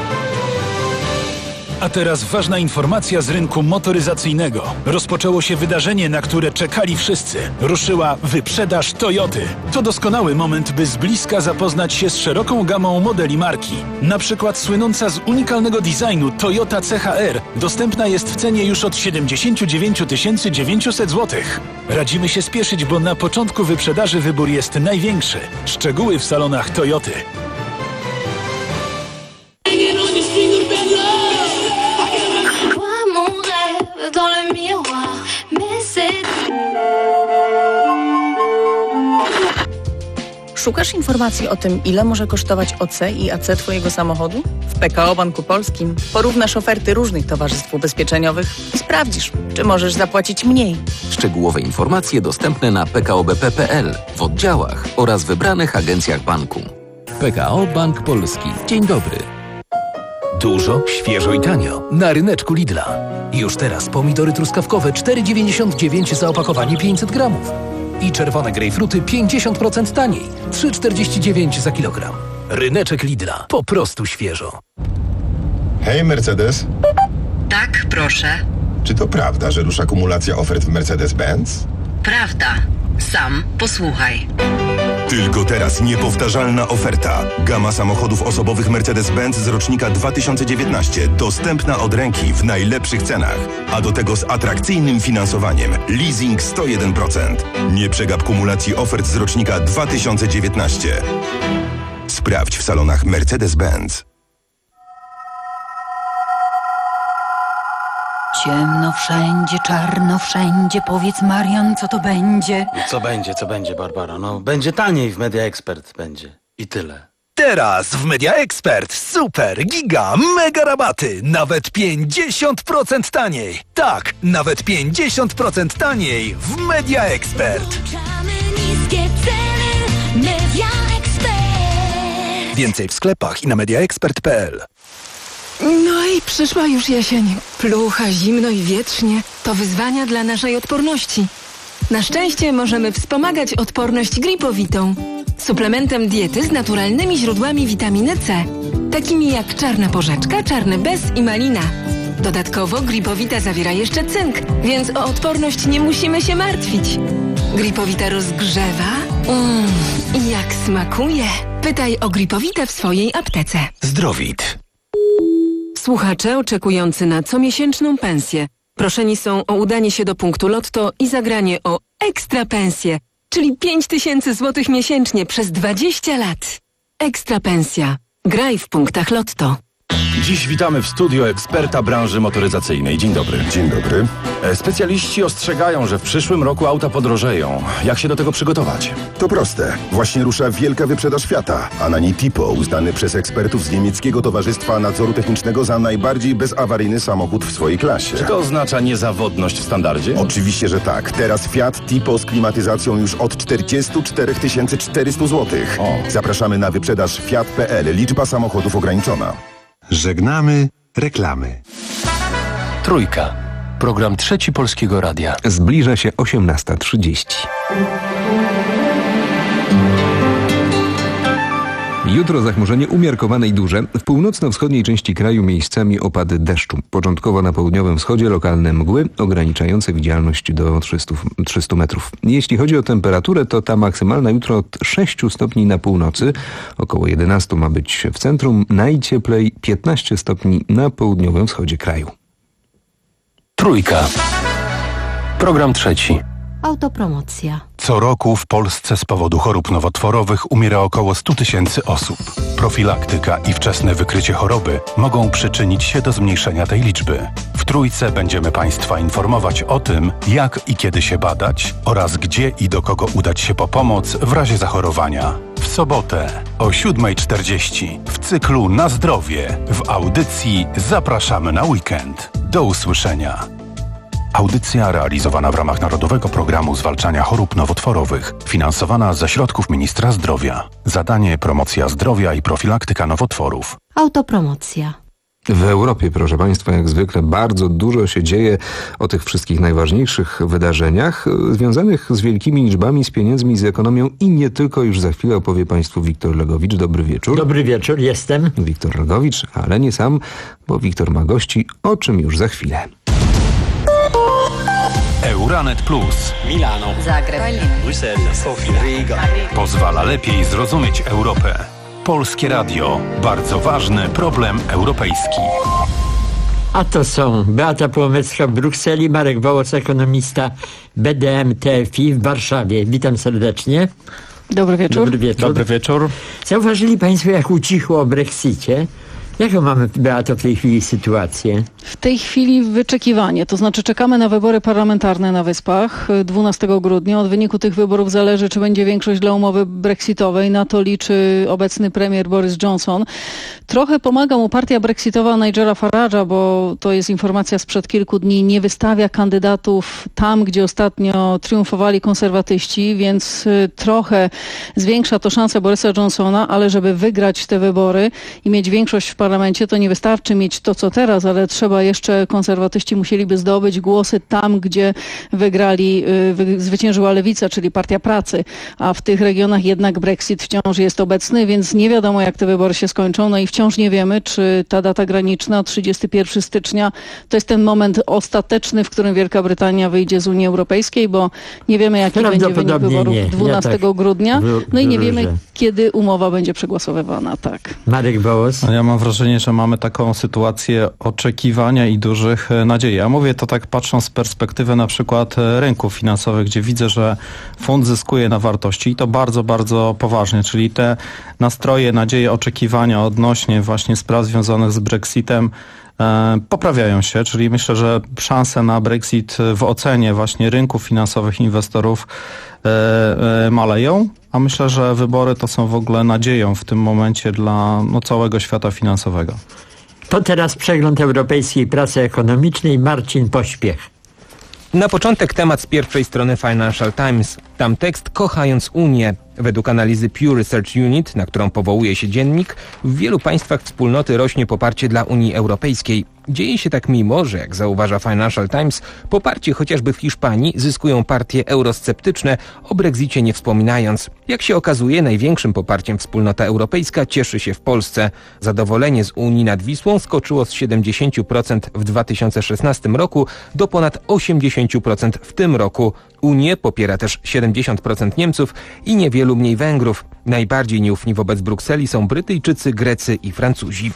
A teraz ważna informacja z rynku motoryzacyjnego. Rozpoczęło się wydarzenie, na które czekali wszyscy. Ruszyła wyprzedaż Toyoty. To doskonały moment, by z bliska zapoznać się z szeroką gamą modeli marki. Na przykład słynąca z unikalnego designu Toyota C H R dostępna jest w cenie już od siedemdziesiąt dziewięć tysięcy dziewięćset złotych. Radzimy się spieszyć, bo na początku wyprzedaży wybór jest największy. Szczegóły w salonach Toyoty. Szukasz informacji o tym, ile może kosztować O C i A C twojego samochodu? W P K O Banku Polskim porównasz oferty różnych towarzystw ubezpieczeniowych i sprawdzisz, czy możesz zapłacić mniej. Szczegółowe informacje dostępne na p k o b p kropka p l, w oddziałach oraz wybranych agencjach banku. P K O Bank Polski. Dzień dobry. Dużo, świeżo i tanio. Na ryneczku Lidla. Już teraz pomidory truskawkowe cztery dziewięćdziesiąt dziewięć za opakowanie pięćset gramów. I czerwone grejpfruty pięćdziesiąt procent taniej. trzy czterdzieści dziewięć za kilogram. Ryneczek Lidla. Po prostu świeżo. Hej, Mercedes. Tak, proszę. Czy to prawda, że rusza kumulacja ofert w Mercedes-Benz? Prawda. Sam posłuchaj. Tylko teraz niepowtarzalna oferta. Gama samochodów osobowych Mercedes-Benz z rocznika dwa tysiące dziewiętnaście. Dostępna od ręki w najlepszych cenach. A do tego z atrakcyjnym finansowaniem. Leasing sto jeden procent. Nie przegap kumulacji ofert z rocznika dwa tysiące dziewiętnaście. Sprawdź w salonach Mercedes-Benz. Ciemno wszędzie, czarno wszędzie. Powiedz, Marian, co to będzie? Co będzie, co będzie, Barbara? No, będzie taniej w Media Expert, będzie. I tyle. Teraz w Media Expert super, giga, mega rabaty. Nawet pięćdziesiąt procent taniej. Tak, nawet pięćdziesiąt procent taniej w Media Expert. Niskie ceny, Media Expert. Więcej w sklepach i na media expert kropka p l. No i przyszła już jesień. Plucha, zimno i wietrznie. To wyzwania dla naszej odporności. Na szczęście możemy wspomagać odporność gripowitą. Suplementem diety z naturalnymi źródłami witaminy C. Takimi jak czarna porzeczka, czarny bez i malina. Dodatkowo gripowita zawiera jeszcze cynk, więc o odporność nie musimy się martwić. Gripowita rozgrzewa. Mmm, i jak smakuje. Pytaj o gripowitę w swojej aptece. Zdrowit. Słuchacze oczekujący na comiesięczną pensję proszeni są o udanie się do punktu Lotto i zagranie o ekstra pensję, czyli pięć tysięcy złotych miesięcznie przez dwadzieścia lat. Ekstra pensja. Graj w punktach Lotto. Dziś witamy w studio eksperta branży motoryzacyjnej. Dzień dobry. Dzień dobry. E, Specjaliści ostrzegają, że w przyszłym roku auta podrożeją. Jak się do tego przygotować? To proste. Właśnie rusza wielka wyprzedaż Fiata, a na niej Tipo, uznany przez ekspertów z niemieckiego Towarzystwa Nadzoru Technicznego za najbardziej bezawaryjny samochód w swojej klasie. Czy to oznacza niezawodność w standardzie? Oczywiście, że tak. Teraz Fiat Tipo z klimatyzacją już od czterdzieści cztery tysiące czterysta złotych. Zapraszamy na wyprzedaż fiat kropka p l. Liczba samochodów ograniczona. Żegnamy reklamy. Trójka. Program Trzeci Polskiego Radia. Zbliża się osiemnasta trzydzieści. Jutro zachmurzenie umiarkowane i duże. W północno-wschodniej części kraju miejscami opady deszczu. Początkowo na południowym wschodzie lokalne mgły ograniczające widzialność do trzystu metrów. Jeśli chodzi o temperaturę, to ta maksymalna jutro od sześciu stopni na północy. Około jedenastu ma być w centrum. Najcieplej piętnaście stopni na południowym wschodzie kraju. Trójka. Program trzeci. Autopromocja. Co roku w Polsce z powodu chorób nowotworowych umiera około stu tysięcy osób. Profilaktyka i wczesne wykrycie choroby mogą przyczynić się do zmniejszenia tej liczby. W Trójce będziemy Państwa informować o tym, jak i kiedy się badać oraz gdzie i do kogo udać się po pomoc w razie zachorowania. W sobotę o siódma czterdzieści w cyklu Na zdrowie w audycji Zapraszamy na weekend. Do usłyszenia. Audycja realizowana w ramach Narodowego Programu Zwalczania Chorób Nowotworowych, finansowana ze środków Ministra Zdrowia. Zadanie: promocja zdrowia i profilaktyka nowotworów. Autopromocja. W Europie, proszę Państwa, jak zwykle bardzo dużo się dzieje o tych wszystkich najważniejszych wydarzeniach związanych z wielkimi liczbami, z pieniędzmi, z ekonomią i nie tylko. Już za chwilę opowie Państwu Wiktor Legowicz. Dobry wieczór. Dobry wieczór, jestem. Wiktor Legowicz, ale nie sam, bo Wiktor ma gości, o czym już za chwilę. Euranet Plus. Milano. Zagreb. Bruksela. Sofia. Riga. Pozwala lepiej zrozumieć Europę. Polskie Radio. Bardzo ważny problem europejski. A to są Beata Połomecka w Brukseli, Marek Wołosz, ekonomista B D M T F I w Warszawie. Witam serdecznie. Dobry wieczór. Dobry wieczór. Dobry wieczór. Zauważyli Państwo, jak ucichło o Brexicie? Jaką mamy, Beato, w tej chwili sytuację? W tej chwili wyczekiwanie, to znaczy czekamy na wybory parlamentarne na Wyspach dwunastego grudnia. Od wyniku tych wyborów zależy, czy będzie większość dla umowy brexitowej. Na to liczy obecny premier Boris Johnson. Trochę pomaga mu partia brexitowa Nigela Farage'a, bo to jest informacja sprzed kilku dni. Nie wystawia kandydatów tam, gdzie ostatnio triumfowali konserwatyści, więc trochę zwiększa to szanse Borisa Johnsona, ale żeby wygrać te wybory i mieć większość w parlamencie, to nie wystarczy mieć to, co teraz, ale trzeba jeszcze, konserwatyści musieliby zdobyć głosy tam, gdzie wygrali, wy, zwyciężyła Lewica, czyli Partia Pracy, a w tych regionach jednak Brexit wciąż jest obecny, więc nie wiadomo, jak te wybory się skończą, no i wciąż nie wiemy, czy ta data graniczna, trzydziestego pierwszego stycznia, to jest ten moment ostateczny, w którym Wielka Brytania wyjdzie z Unii Europejskiej, bo nie wiemy, jaki będzie wynik wyborów nie. dwunastego Ja tak grudnia, no i nie wróżę. wiemy, kiedy umowa będzie przegłosowywana, tak. Marek Wołosz. Ja mam wrażenie, że mamy taką sytuację oczekiwania i dużych nadziei. Ja mówię to tak patrząc z perspektywy na przykład rynków finansowych, gdzie widzę, że fund zyskuje na wartości i to bardzo, bardzo poważnie, czyli te nastroje, nadzieje, oczekiwania odnośnie właśnie spraw związanych z Brexitem e, poprawiają się, czyli myślę, że szanse na Brexit w ocenie właśnie rynków finansowych, inwestorów e, e, maleją. A myślę, że wybory to są w ogóle nadzieją w tym momencie dla no, całego świata finansowego. To teraz przegląd europejskiej pracy ekonomicznej. Marcin Pośpiech. Na początek temat z pierwszej strony Financial Times. Tam tekst Kochając Unię. Według analizy Pew Research Unit, na którą powołuje się dziennik, w wielu państwach wspólnoty rośnie poparcie dla Unii Europejskiej. Dzieje się tak mimo, że jak zauważa Financial Times, poparcie chociażby w Hiszpanii zyskują partie eurosceptyczne, o Brexicie nie wspominając. Jak się okazuje, największym poparciem wspólnota europejska cieszy się w Polsce. Zadowolenie z Unii nad Wisłą skoczyło z siedemdziesiąt procent w dwa tysiące szesnastym roku do ponad osiemdziesiąt procent w tym roku. Unię popiera też siedemdziesiąt procent Niemców i niewielu mniej Węgrów. Najbardziej nieufni wobec Brukseli są Brytyjczycy, Grecy i Francuzi.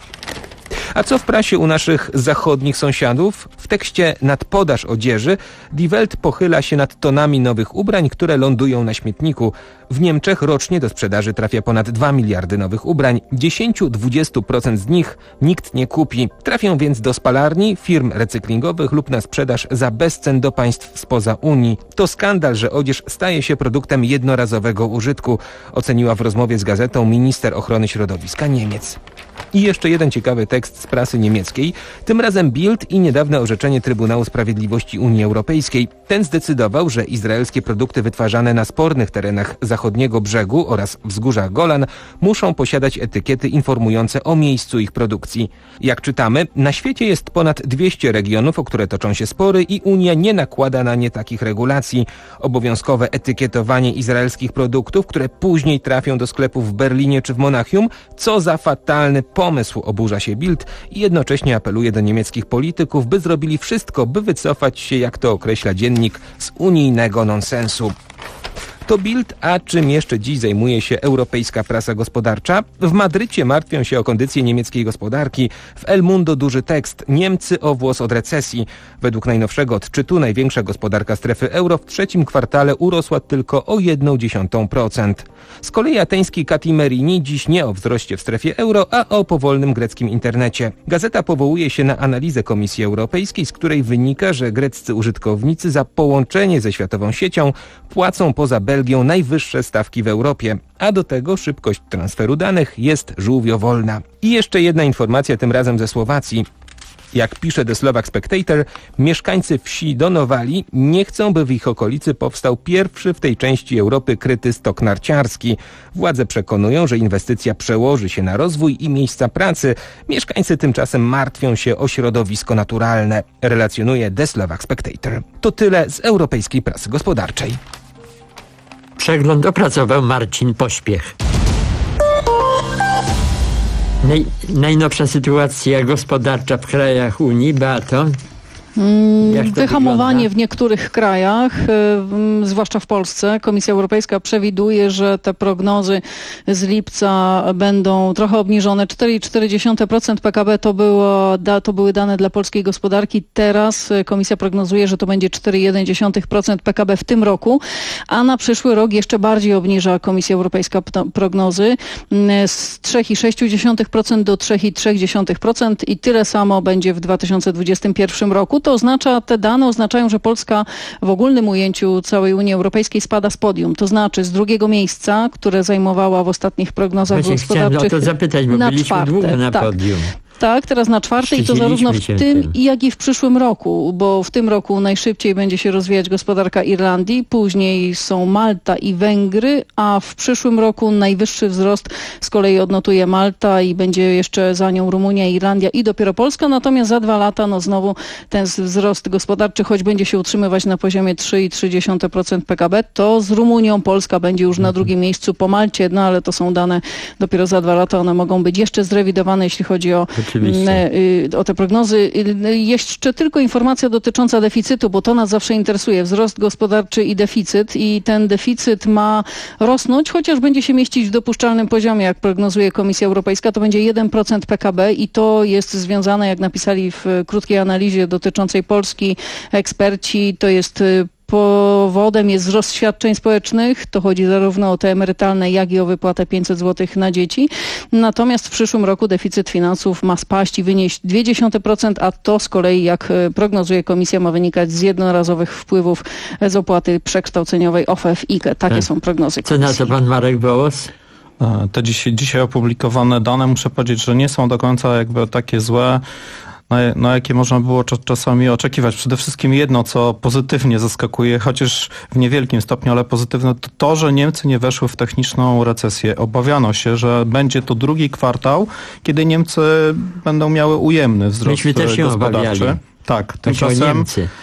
A co w prasie u naszych zachodnich sąsiadów? W tekście Nadpodaż odzieży Die Welt pochyla się nad tonami nowych ubrań, które lądują na śmietniku. W Niemczech rocznie do sprzedaży trafia ponad dwa miliardy nowych ubrań. dziesięć do dwudziestu procent z nich nikt nie kupi. Trafią więc do spalarni, firm recyklingowych lub na sprzedaż za bezcen do państw spoza Unii. To skandal, że odzież staje się produktem jednorazowego użytku, oceniła w rozmowie z gazetą minister ochrony środowiska Niemiec. I jeszcze jeden ciekawy tekst z prasy niemieckiej, tym razem Bild i niedawne orzeczenie Trybunału Sprawiedliwości Unii Europejskiej. Ten zdecydował, że izraelskie produkty wytwarzane na spornych terenach zachodniego brzegu oraz wzgórza Golan muszą posiadać etykiety informujące o miejscu ich produkcji. Jak czytamy, na świecie jest ponad dwieście regionów, o które toczą się spory i Unia nie nakłada na nie takich regulacji. Obowiązkowe etykietowanie izraelskich produktów, które później trafią do sklepów w Berlinie czy w Monachium, co za fatalny pomysł, oburza się Bild i jednocześnie apeluje do niemieckich polityków, by zrobili wszystko, by wycofać się, jak to określa dziennik, z unijnego nonsensu. To Bild, a czym jeszcze dziś zajmuje się europejska prasa gospodarcza? W Madrycie martwią się o kondycję niemieckiej gospodarki. W El Mundo duży tekst. Niemcy o włos od recesji. Według najnowszego odczytu największa gospodarka strefy euro w trzecim kwartale urosła tylko o jedną dziesiątą procent. Z kolei ateński Kati Merini dziś nie o wzroście w strefie euro, a o powolnym greckim internecie. Gazeta powołuje się na analizę Komisji Europejskiej, z której wynika, że greccy użytkownicy za połączenie ze światową siecią płacą poza Belgią najwyższe stawki w Europie, a do tego szybkość transferu danych jest żółwiowolna. I jeszcze jedna informacja, tym razem ze Słowacji. Jak pisze The Slovak Spectator, mieszkańcy wsi Donowali nie chcą, by w ich okolicy powstał pierwszy w tej części Europy kryty stok narciarski. Władze przekonują, że inwestycja przełoży się na rozwój i miejsca pracy. Mieszkańcy tymczasem martwią się o środowisko naturalne, relacjonuje The Slovak Spectator. To tyle z europejskiej prasy gospodarczej. Przegląd opracował Marcin Pośpiech. Naj, najnowsza sytuacja gospodarcza w krajach Unii, Beato? Wyhamowanie wygląda? w niektórych krajach, y, zwłaszcza w Polsce. Komisja Europejska przewiduje, że te prognozy z lipca będą trochę obniżone. cztery przecinek cztery procent P K B to, było, da, to były dane dla polskiej gospodarki. Teraz komisja prognozuje, że to będzie cztery przecinek jeden procent P K B w tym roku, a na przyszły rok jeszcze bardziej obniża Komisja Europejska prognozy z trzy przecinek sześć procent do trzy przecinek trzy procent i tyle samo będzie w dwa tysiące dwudziestym pierwszym roku. To oznacza, te dane oznaczają, że Polska w ogólnym ujęciu całej Unii Europejskiej spada z podium. To znaczy z drugiego miejsca, które zajmowała w ostatnich prognozach Właśnie gospodarczych, chciałem o to zapytać, bo na byliśmy czwarte, długo na tak. podium. Tak, teraz na czwarte i to zarówno w tym, tym, jak i w przyszłym roku, bo w tym roku najszybciej będzie się rozwijać gospodarka Irlandii, później są Malta i Węgry, a w przyszłym roku najwyższy wzrost z kolei odnotuje Malta i będzie jeszcze za nią Rumunia, Irlandia i dopiero Polska, natomiast za dwa lata no znowu ten wzrost gospodarczy, choć będzie się utrzymywać na poziomie trzy przecinek trzy procent P K B, to z Rumunią Polska będzie już na drugim miejscu po Malcie, no ale to są dane dopiero za dwa lata, one mogą być jeszcze zrewidowane, jeśli chodzi o Oczywiście. o te prognozy. Jeszcze tylko informacja dotycząca deficytu, bo to nas zawsze interesuje. Wzrost gospodarczy i deficyt i ten deficyt ma rosnąć, chociaż będzie się mieścić w dopuszczalnym poziomie, jak prognozuje Komisja Europejska, to będzie jeden procent P K B i to jest związane, jak napisali w krótkiej analizie dotyczącej Polski eksperci, to jest powodem jest wzrost świadczeń społecznych, to chodzi zarówno o te emerytalne, jak i o wypłatę pięćset złotych na dzieci. Natomiast w przyszłym roku deficyt finansów ma spaść i wynieść zero przecinek dwa procent, a to z kolei, jak prognozuje komisja, ma wynikać z jednorazowych wpływów z opłaty przekształceniowej O F E w I K E. Takie są prognozy komisji. Co na to pan Marek Wołos? Te dzisiaj, dzisiaj opublikowane dane, muszę powiedzieć, że nie są do końca jakby takie złe, na, na jakie można było czasami oczekiwać. Przede wszystkim jedno, co pozytywnie zaskakuje, chociaż w niewielkim stopniu, ale pozytywne, to to, że Niemcy nie weszły w techniczną recesję. Obawiano się, że będzie to drugi kwartał, kiedy Niemcy będą miały ujemny wzrost Myśmy też się gospodarczy. obawiali. Tak, tymczasem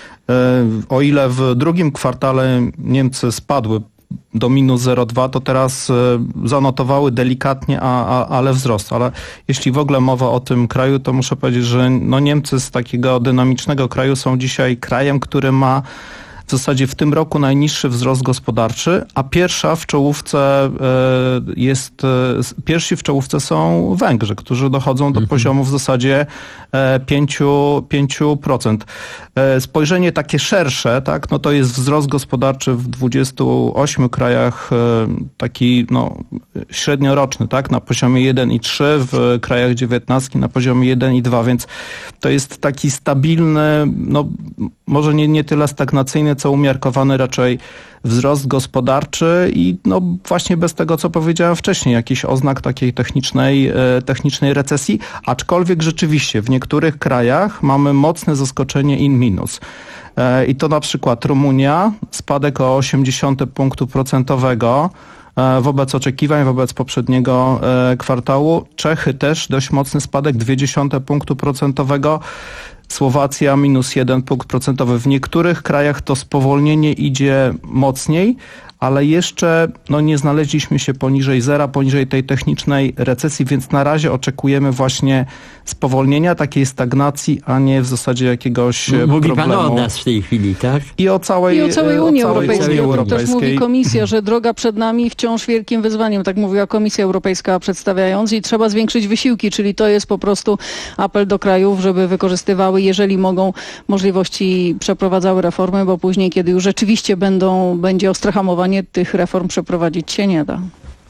o ile w drugim kwartale Niemcy spadły do minus zero przecinek dwa, to teraz zanotowały delikatnie, a, a, ale wzrost. Ale jeśli w ogóle mowa o tym kraju, to muszę powiedzieć, że no Niemcy z takiego dynamicznego kraju są dzisiaj krajem, który ma w zasadzie w tym roku najniższy wzrost gospodarczy, a pierwsza w czołówce jest, pierwsi w czołówce są Węgrzy, którzy dochodzą do poziomu w zasadzie pięć procent. Spojrzenie takie szersze, tak, no to jest wzrost gospodarczy w dwudziestu ośmiu krajach taki no, średnioroczny, tak, na poziomie jeden przecinek trzy, w krajach dziewiętnastki na poziomie jeden przecinek dwa, więc to jest taki stabilny, no może nie, nie tyle stagnacyjny, co umiarkowany raczej wzrost gospodarczy i no właśnie bez tego, co powiedziałem wcześniej, jakiś oznak takiej technicznej, technicznej recesji, aczkolwiek rzeczywiście w niektórych krajach mamy mocne zaskoczenie in minus. I to na przykład Rumunia, spadek o osiemdziesiąt punktu procentowego wobec oczekiwań, wobec poprzedniego kwartału. Czechy też dość mocny spadek, zero przecinek dwa punktu procentowego. Słowacja minus jeden punkt procentowy. W niektórych krajach to spowolnienie idzie mocniej, ale jeszcze no, nie znaleźliśmy się poniżej zera, poniżej tej technicznej recesji, więc na razie oczekujemy właśnie spowolnienia, takiej stagnacji, a nie w zasadzie jakiegoś Mówi problemu. pan o nas w tej chwili, tak? I o całej, I o całej Unii o całej Europejskiej. Unii To Europejskiej. też mówi Komisja, że droga przed nami wciąż wielkim wyzwaniem, tak mówiła Komisja Europejska przedstawiając, i trzeba zwiększyć wysiłki, czyli to jest po prostu apel do krajów, żeby wykorzystywały, jeżeli mogą, możliwości przeprowadzały reformy, bo później, kiedy już rzeczywiście będą, będzie ostre hamowanie, tych reform przeprowadzić się nie da.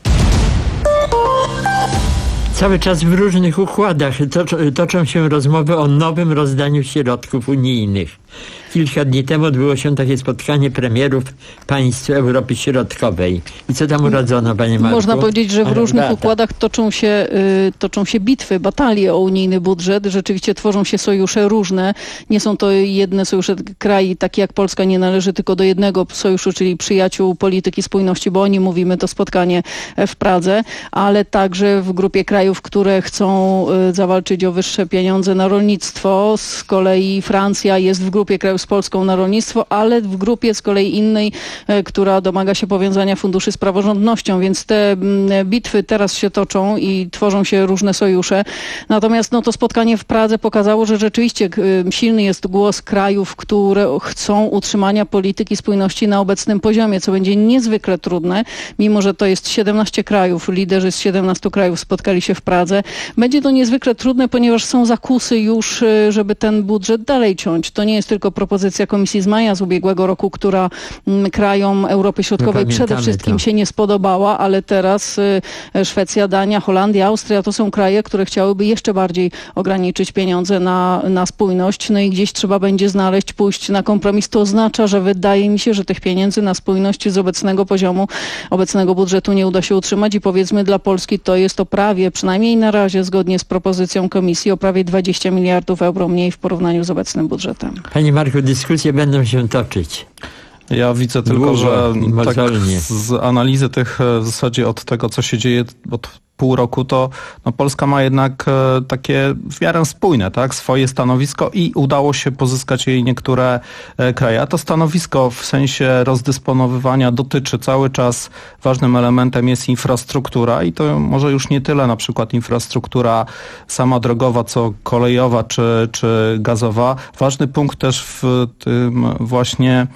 Cały czas w różnych układach toczą, toczą się rozmowy o nowym rozdaniu środków unijnych. Kilka dni temu odbyło się takie spotkanie premierów państw Europy Środkowej. I co tam urodzono, panie Marku? Można powiedzieć, że w Ale różnych data. układach toczą się, y, toczą się bitwy, batalie o unijny budżet. Rzeczywiście tworzą się sojusze różne. Nie są to jedne sojusze krajów, takie jak Polska nie należy tylko do jednego sojuszu, czyli przyjaciół polityki spójności, bo o nim mówimy, to spotkanie w Pradze, ale także w grupie krajów, które chcą y, zawalczyć o wyższe pieniądze na rolnictwo. Z kolei Francja jest w grupie krajów z Polską na rolnictwo, ale w grupie z kolei innej, e, która domaga się powiązania funduszy z praworządnością, więc te m, bitwy teraz się toczą i tworzą się różne sojusze. Natomiast no, to spotkanie w Pradze pokazało, że rzeczywiście e, silny jest głos krajów, które chcą utrzymania polityki spójności na obecnym poziomie, co będzie niezwykle trudne, mimo że to jest siedemnaście krajów, liderzy z siedemnastu krajów spotkali się w Pradze. Będzie to niezwykle trudne, ponieważ są zakusy już, e, żeby ten budżet dalej ciąć. To nie jest tylko propozycja Komisji z maja z ubiegłego roku, która m, krajom Europy Środkowej przede wszystkim to. się nie spodobała, ale teraz y, Szwecja, Dania, Holandia, Austria to są kraje, które chciałyby jeszcze bardziej ograniczyć pieniądze na, na spójność. No i gdzieś trzeba będzie znaleźć, pójść na kompromis. To oznacza, że wydaje mi się, że tych pieniędzy na spójność z obecnego poziomu, obecnego budżetu nie uda się utrzymać i powiedzmy dla Polski to jest to prawie, przynajmniej na razie zgodnie z propozycją Komisji, o prawie dwadzieścia miliardów euro mniej w porównaniu z obecnym budżetem. Panie Marku, dyskusje będą się toczyć. Ja widzę tylko, Długo, że tak mozolnie. z analizy tych w zasadzie od tego, co się dzieje od pół roku, to no, Polska ma jednak e, takie w miarę spójne, tak, swoje stanowisko i udało się pozyskać jej niektóre e, kraje. A to stanowisko w sensie rozdysponowywania dotyczy cały czas, ważnym elementem jest infrastruktura i to może już nie tyle na przykład infrastruktura sama drogowa, co kolejowa czy, czy gazowa. Ważny punkt też w tym właśnie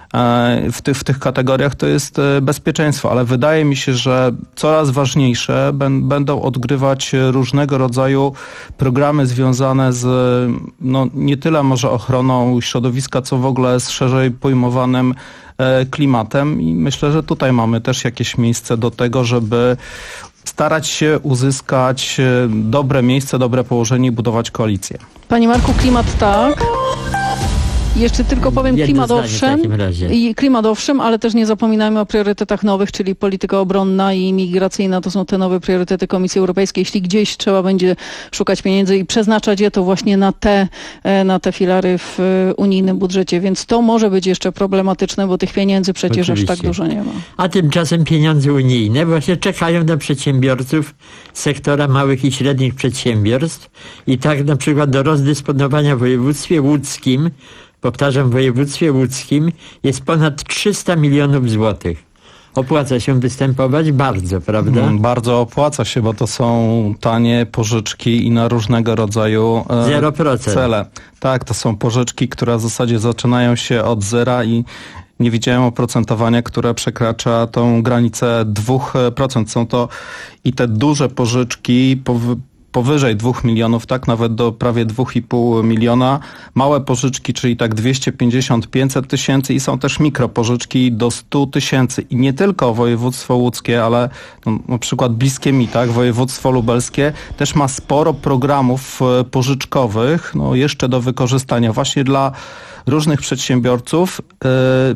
W, ty, w tych kategoriach to jest bezpieczeństwo, ale wydaje mi się, że coraz ważniejsze ben, będą odgrywać różnego rodzaju programy związane z no, nie tyle może ochroną środowiska, co w ogóle z szerzej pojmowanym e, klimatem i myślę, że tutaj mamy też jakieś miejsce do tego, żeby starać się uzyskać dobre miejsce, dobre położenie i budować koalicję. Panie Marku, klimat tak. Jeszcze tylko powiem klimat owszem, i klimat owszem, ale też nie zapominajmy o priorytetach nowych, czyli polityka obronna i migracyjna. To są te nowe priorytety Komisji Europejskiej. Jeśli gdzieś trzeba będzie szukać pieniędzy i przeznaczać je, to właśnie na te, na te filary w unijnym budżecie. Więc to może być jeszcze problematyczne, bo tych pieniędzy przecież Oczywiście. aż tak dużo nie ma. A tymczasem pieniądze unijne właśnie czekają na przedsiębiorców sektora małych i średnich przedsiębiorstw i tak na przykład do rozdysponowania w województwie łódzkim, powtarzam, w województwie łódzkim jest ponad trzysta milionów złotych. Opłaca się występować bardzo, prawda? Mm, bardzo opłaca się, bo to są tanie pożyczki i na różnego rodzaju e, zero procent. cele. Tak, to są pożyczki, które w zasadzie zaczynają się od zera i nie widziałem oprocentowania, które przekracza tą granicę dwóch procent. Są to i te duże pożyczki powy, powyżej dwóch milionów, tak, nawet do prawie dwóch i pół miliona. Małe pożyczki, czyli tak dwieście pięćdziesiąt do pięciuset tysięcy i są też mikropożyczki do stu tysięcy. I nie tylko województwo łódzkie, ale no, na przykład bliskie mi, tak, województwo lubelskie też ma sporo programów pożyczkowych, no jeszcze do wykorzystania właśnie dla różnych przedsiębiorców, yy,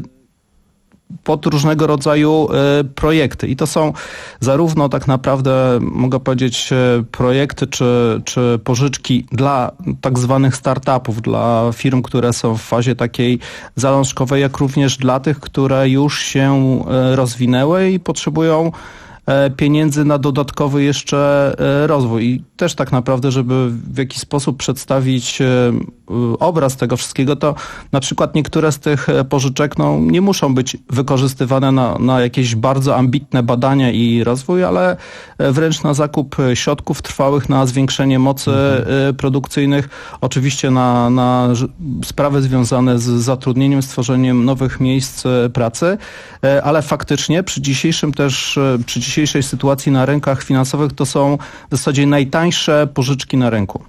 pod różnego rodzaju y, projekty. I to są zarówno tak naprawdę, mogę powiedzieć, projekty czy, czy pożyczki dla tak zwanych startupów, dla firm, które są w fazie takiej zalążkowej, jak również dla tych, które już się y, rozwinęły i potrzebują pieniędzy na dodatkowy jeszcze rozwój. I też tak naprawdę, żeby w jakiś sposób przedstawić obraz tego wszystkiego, to na przykład niektóre z tych pożyczek no, nie muszą być wykorzystywane na, na jakieś bardzo ambitne badania i rozwój, ale wręcz na zakup środków trwałych, na zwiększenie mocy mhm. produkcyjnych, oczywiście na, na sprawy związane z zatrudnieniem, stworzeniem nowych miejsc pracy, ale faktycznie przy dzisiejszym też, przy dzisiejszej sytuacji na rynkach finansowych to są w zasadzie najtańsze pożyczki na rynku.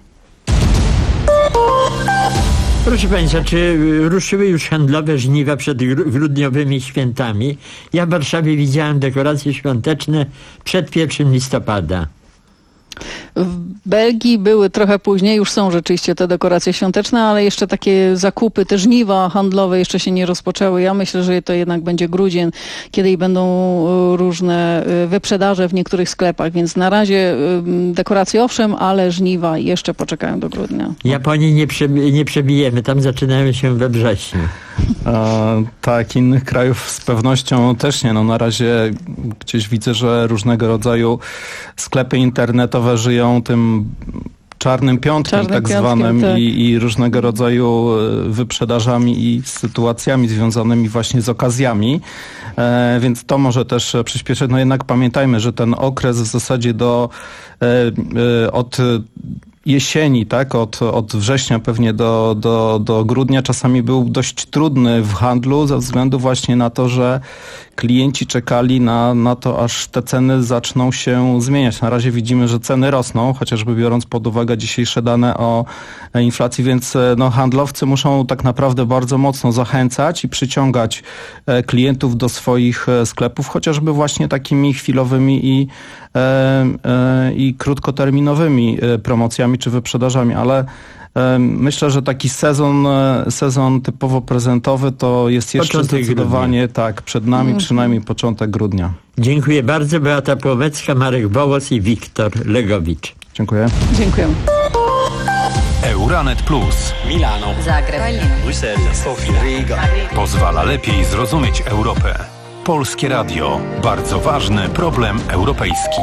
Proszę Państwa, czy ruszyły już handlowe żniwa przed grudniowymi świętami? Ja w Warszawie widziałem dekoracje świąteczne przed pierwszym listopada. W Belgii były trochę później, już są rzeczywiście te dekoracje świąteczne, ale jeszcze takie zakupy, te żniwa handlowe jeszcze się nie rozpoczęły. Ja myślę, że to jednak będzie grudzień, kiedy będą różne wyprzedaże w niektórych sklepach, więc na razie dekoracje owszem, ale żniwa jeszcze poczekają do grudnia. Japonii nie, przebi- nie przebijemy, tam zaczynają się we wrześniu. E, tak, innych krajów z pewnością też nie. No na razie gdzieś widzę, że różnego rodzaju sklepy internetowe żyją tym czarnym piątkiem Czarnym tak piątkiem, zwanym tak. I, i różnego rodzaju wyprzedażami i sytuacjami związanymi właśnie z okazjami, e, więc to może też przyspieszyć. No jednak pamiętajmy, że ten okres w zasadzie do e, e, od jesieni, tak, od, od września pewnie do, do, do grudnia czasami był dość trudny w handlu ze względu właśnie na to, że klienci czekali na, na to, aż te ceny zaczną się zmieniać. Na razie widzimy, że ceny rosną, chociażby biorąc pod uwagę dzisiejsze dane o inflacji, więc no, handlowcy muszą tak naprawdę bardzo mocno zachęcać i przyciągać klientów do swoich sklepów, chociażby właśnie takimi chwilowymi i, e, e, i krótkoterminowymi promocjami czy wyprzedażami, ale myślę, że taki sezon, sezon typowo prezentowy to jest jeszcze Początek zdecydowanie grudnia. tak, przed nami Mhm. przynajmniej początek grudnia. Dziękuję bardzo. Beata Płowecka, Marek Wołos i Wiktor Legowicz. Dziękuję. Dziękuję. Euranet Plus Milano, Zagreb, Bruxelles, Sofia, Riga. pozwala lepiej zrozumieć Europę. Polskie Radio. Bardzo ważny problem europejski.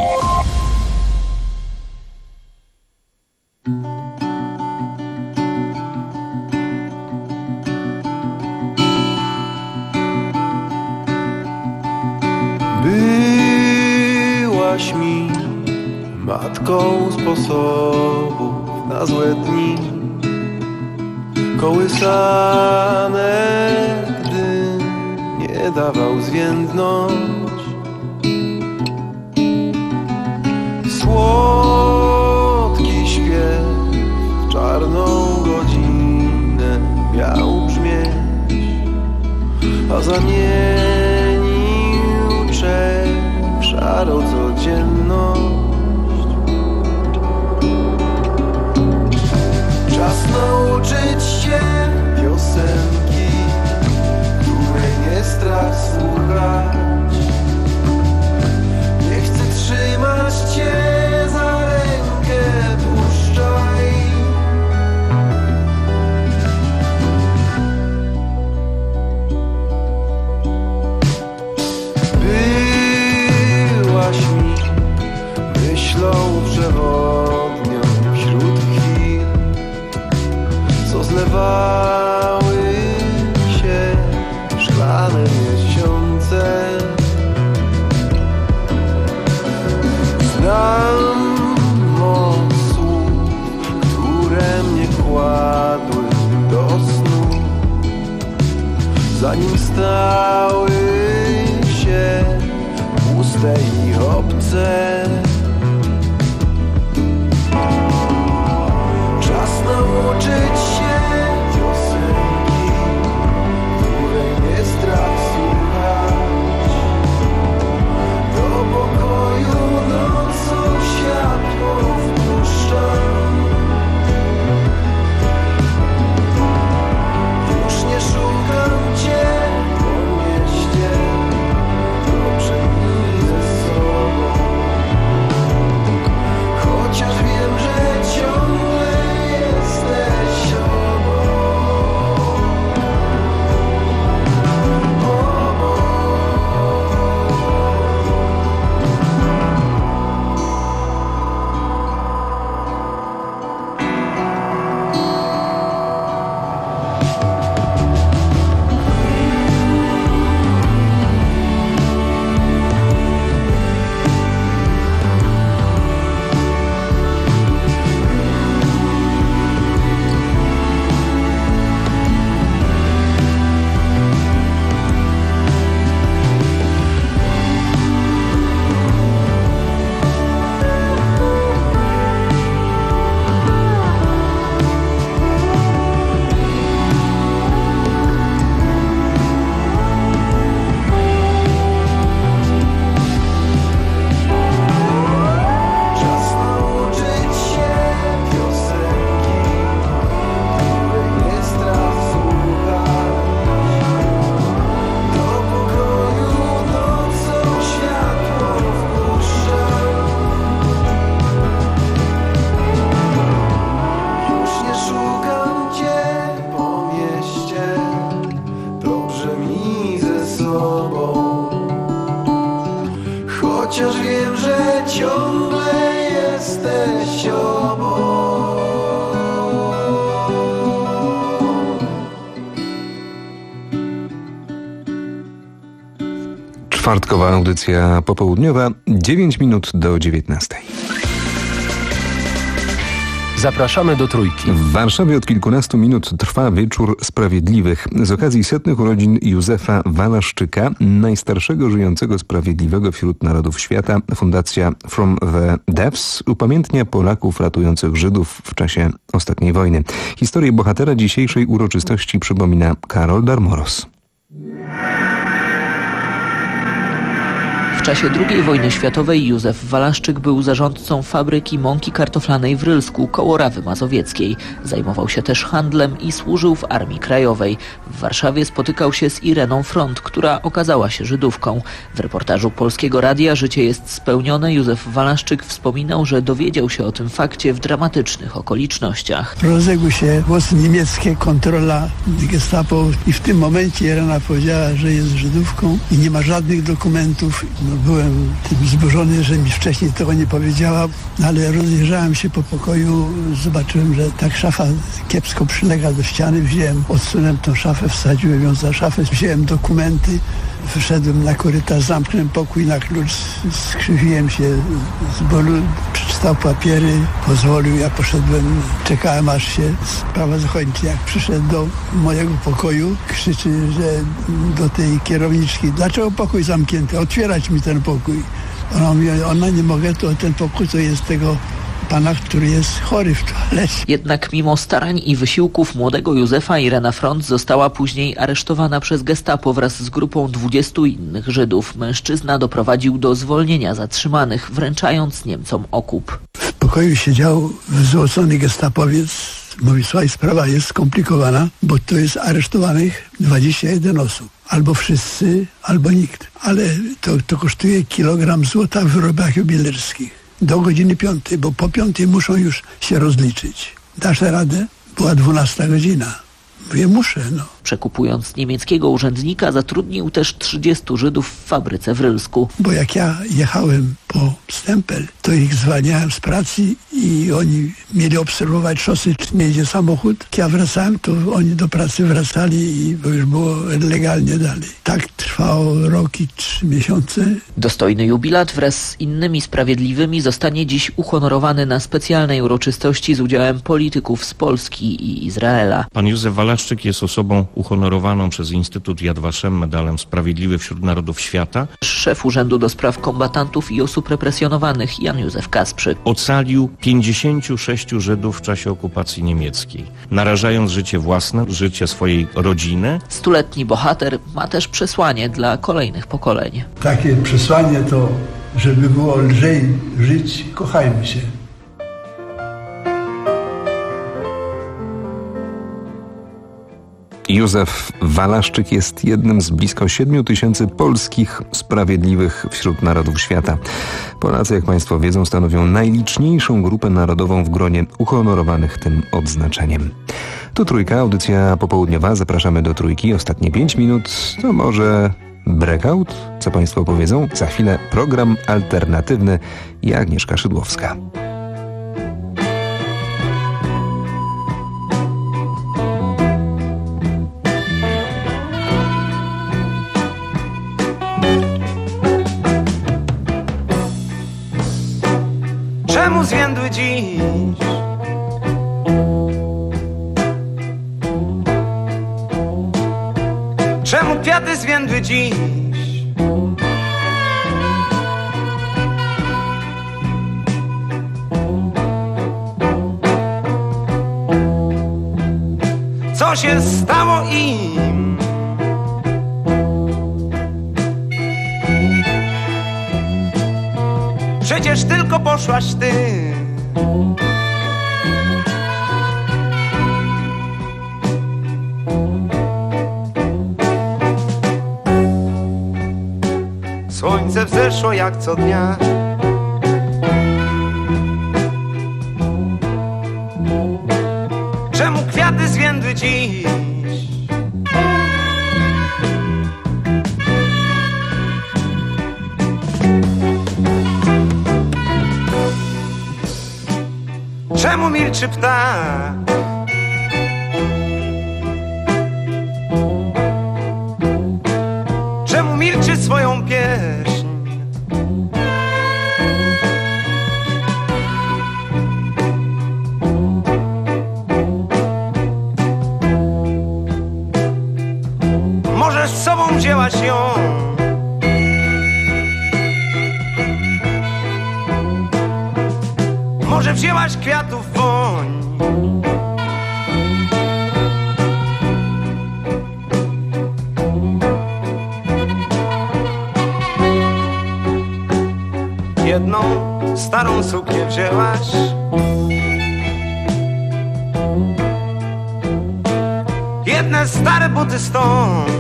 Byłaś mi matką sposobów na złe dni, kołysane, gdy nie dawał zwiędnąć. Słodki śpiew w czarną godzinę miał brzmieć, a zamienił szarą codzienność. Czas nauczyć się piosenki, której nie strach słuchać. Nie chcę trzymać cię za rękę, puszczaj. Byłaś mi myślą przewodnią wśród chwil, co zlewały się w szklane miesiące. Znam moc słów, które mnie kładły do snu, zanim stały się puste i obce. Czas nauczyć się piosenki, której nie strach słuchać. Do pokoju nocą światło wpuszczam. Już nie szukam cię po mieście, dobrze mi ze sobą. Chociaż wiem, że ciągle jesteś sobą. Chociaż wiem, że ciągle jesteś obok. Czwartkowa audycja popołudniowa, dziewięć minut do dziewiętnastej. Zapraszamy do Trójki. W Warszawie od kilkunastu minut trwa Wieczór Sprawiedliwych. Z okazji setnych urodzin Józefa Walaszczyka, najstarszego żyjącego sprawiedliwego wśród narodów świata, fundacja From the Depths upamiętnia Polaków ratujących Żydów w czasie ostatniej wojny. Historię bohatera dzisiejszej uroczystości przypomina Karol Darmoros. W czasie drugiej wojny światowej Józef Walaszczyk był zarządcą fabryki mąki kartoflanej w Rylsku koło Rawy Mazowieckiej. Zajmował się też handlem i służył w Armii Krajowej. W Warszawie spotykał się z Ireną Front, która okazała się Żydówką. W reportażu Polskiego Radia Życie jest spełnione Józef Walaszczyk wspominał, że dowiedział się o tym fakcie w dramatycznych okolicznościach. Rozległy się głosy niemieckie, kontrola Gestapo i w tym momencie Irena powiedziała, że jest Żydówką i nie ma żadnych dokumentów. No, byłem tym wzburzony, że mi wcześniej tego nie powiedziała, ale rozejrzałem się po pokoju, zobaczyłem, że tak szafa kiepsko przylega do ściany, wziąłem, odsunąłem tą szafę, wsadziłem ją za szafę, wziąłem dokumenty, wyszedłem na korytarz, zamknąłem pokój na klucz, skrzywiłem się z bólu, przeczytał papiery, pozwolił, ja poszedłem, czekałem aż się sprawa zakończy. Jak przyszedł do mojego pokoju, krzyczy, że do tej kierowniczki, dlaczego pokój zamknięty, otwierać mi ten pokój. Ona mówi, ona nie mogę, to ten pokój to jest tego pana, który jest chory w toalecie. Jednak mimo starań i wysiłków młodego Józefa Irena Front została później aresztowana przez Gestapo wraz z grupą dwudziestu innych Żydów. Mężczyzna doprowadził do zwolnienia zatrzymanych, wręczając Niemcom okup. W pokoju siedział wzłocony gestapowiec. Mówi, słuchaj, sprawa jest skomplikowana, bo to jest aresztowanych dwadzieścia jeden osób. Albo wszyscy, albo nikt. Ale to, to kosztuje kilogram złota w wyrobach jubilerskich. Do godziny piątej, bo po piątej muszą już się rozliczyć. Dasz radę? Była dwunasta godzina. Mówię, muszę, no. Przekupując niemieckiego urzędnika, zatrudnił też trzydziestu Żydów w fabryce w Rylsku. Bo jak ja jechałem po stempel, to ich zwalniałem z pracy i oni mieli obserwować szosy, czy nie jedzie samochód. Jak ja wracałem, to oni do pracy wracali i bo już było legalnie dalej. Tak trwało rok i trzy miesiące. Dostojny jubilat wraz z innymi sprawiedliwymi zostanie dziś uhonorowany na specjalnej uroczystości z udziałem polityków z Polski i Izraela. Pan Józef Walaszczyk jest osobą uhonorowaną przez Instytut Yad Vashem medalem Sprawiedliwy wśród Narodów Świata. Szef Urzędu do Spraw Kombatantów i Osób Represjonowanych Jan Józef Kasprzyk ocalił pięćdziesięciu sześciu Żydów w czasie okupacji niemieckiej, narażając życie własne, życie swojej rodziny. Stuletni bohater ma też przesłanie dla kolejnych pokoleń. Takie przesłanie to, żeby było lżej żyć, kochajmy się. Józef Walaszczyk jest jednym z blisko siedmiu tysięcy polskich sprawiedliwych wśród narodów świata. Polacy, jak Państwo wiedzą, stanowią najliczniejszą grupę narodową w gronie uhonorowanych tym odznaczeniem. Tu Trójka, audycja popołudniowa. Zapraszamy do Trójki. Ostatnie pięć minut to może breakout? Co Państwo powiedzą? Za chwilę program alternatywny i Agnieszka Szydłowska. Czemu zwiędły dziś? Czemu kwiaty zwiędły dziś? Co się stało im? Przecież tylko poszłaś ty. Słońce wzeszło jak co dnia. Czemu kwiaty zwiędły dziś? milczy ptak? Czemu milczy swoją pieśń? Może z sobą wzięłaś ją? Może wzięłaś kwiatów woń? Jedną starą suknię wzięłaś? Jedne stare buty stąd.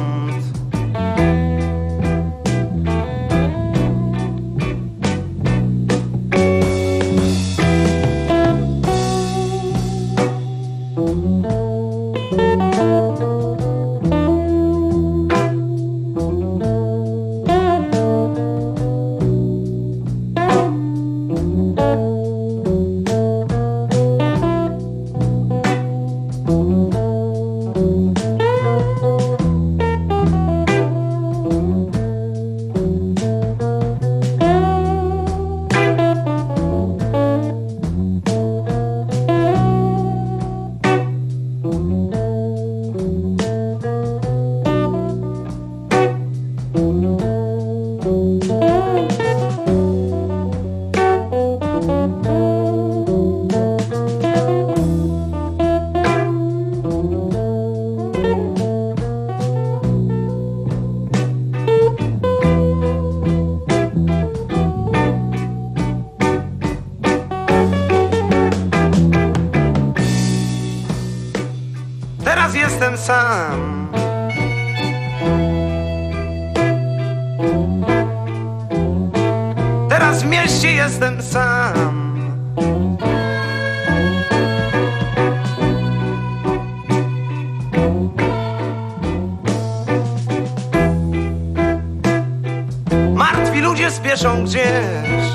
Teraz jestem sam. Teraz w mieście jestem sam. Martwi ludzie spieszą gdzieś.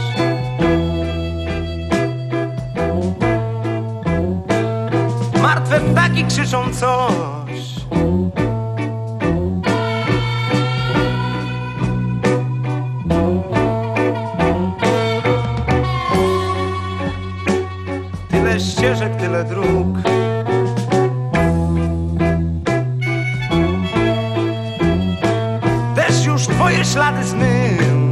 Martwe ptaki krzyczą coś. Tyle ścieżek, tyle dróg. Deszcz już twoje ślady zmył.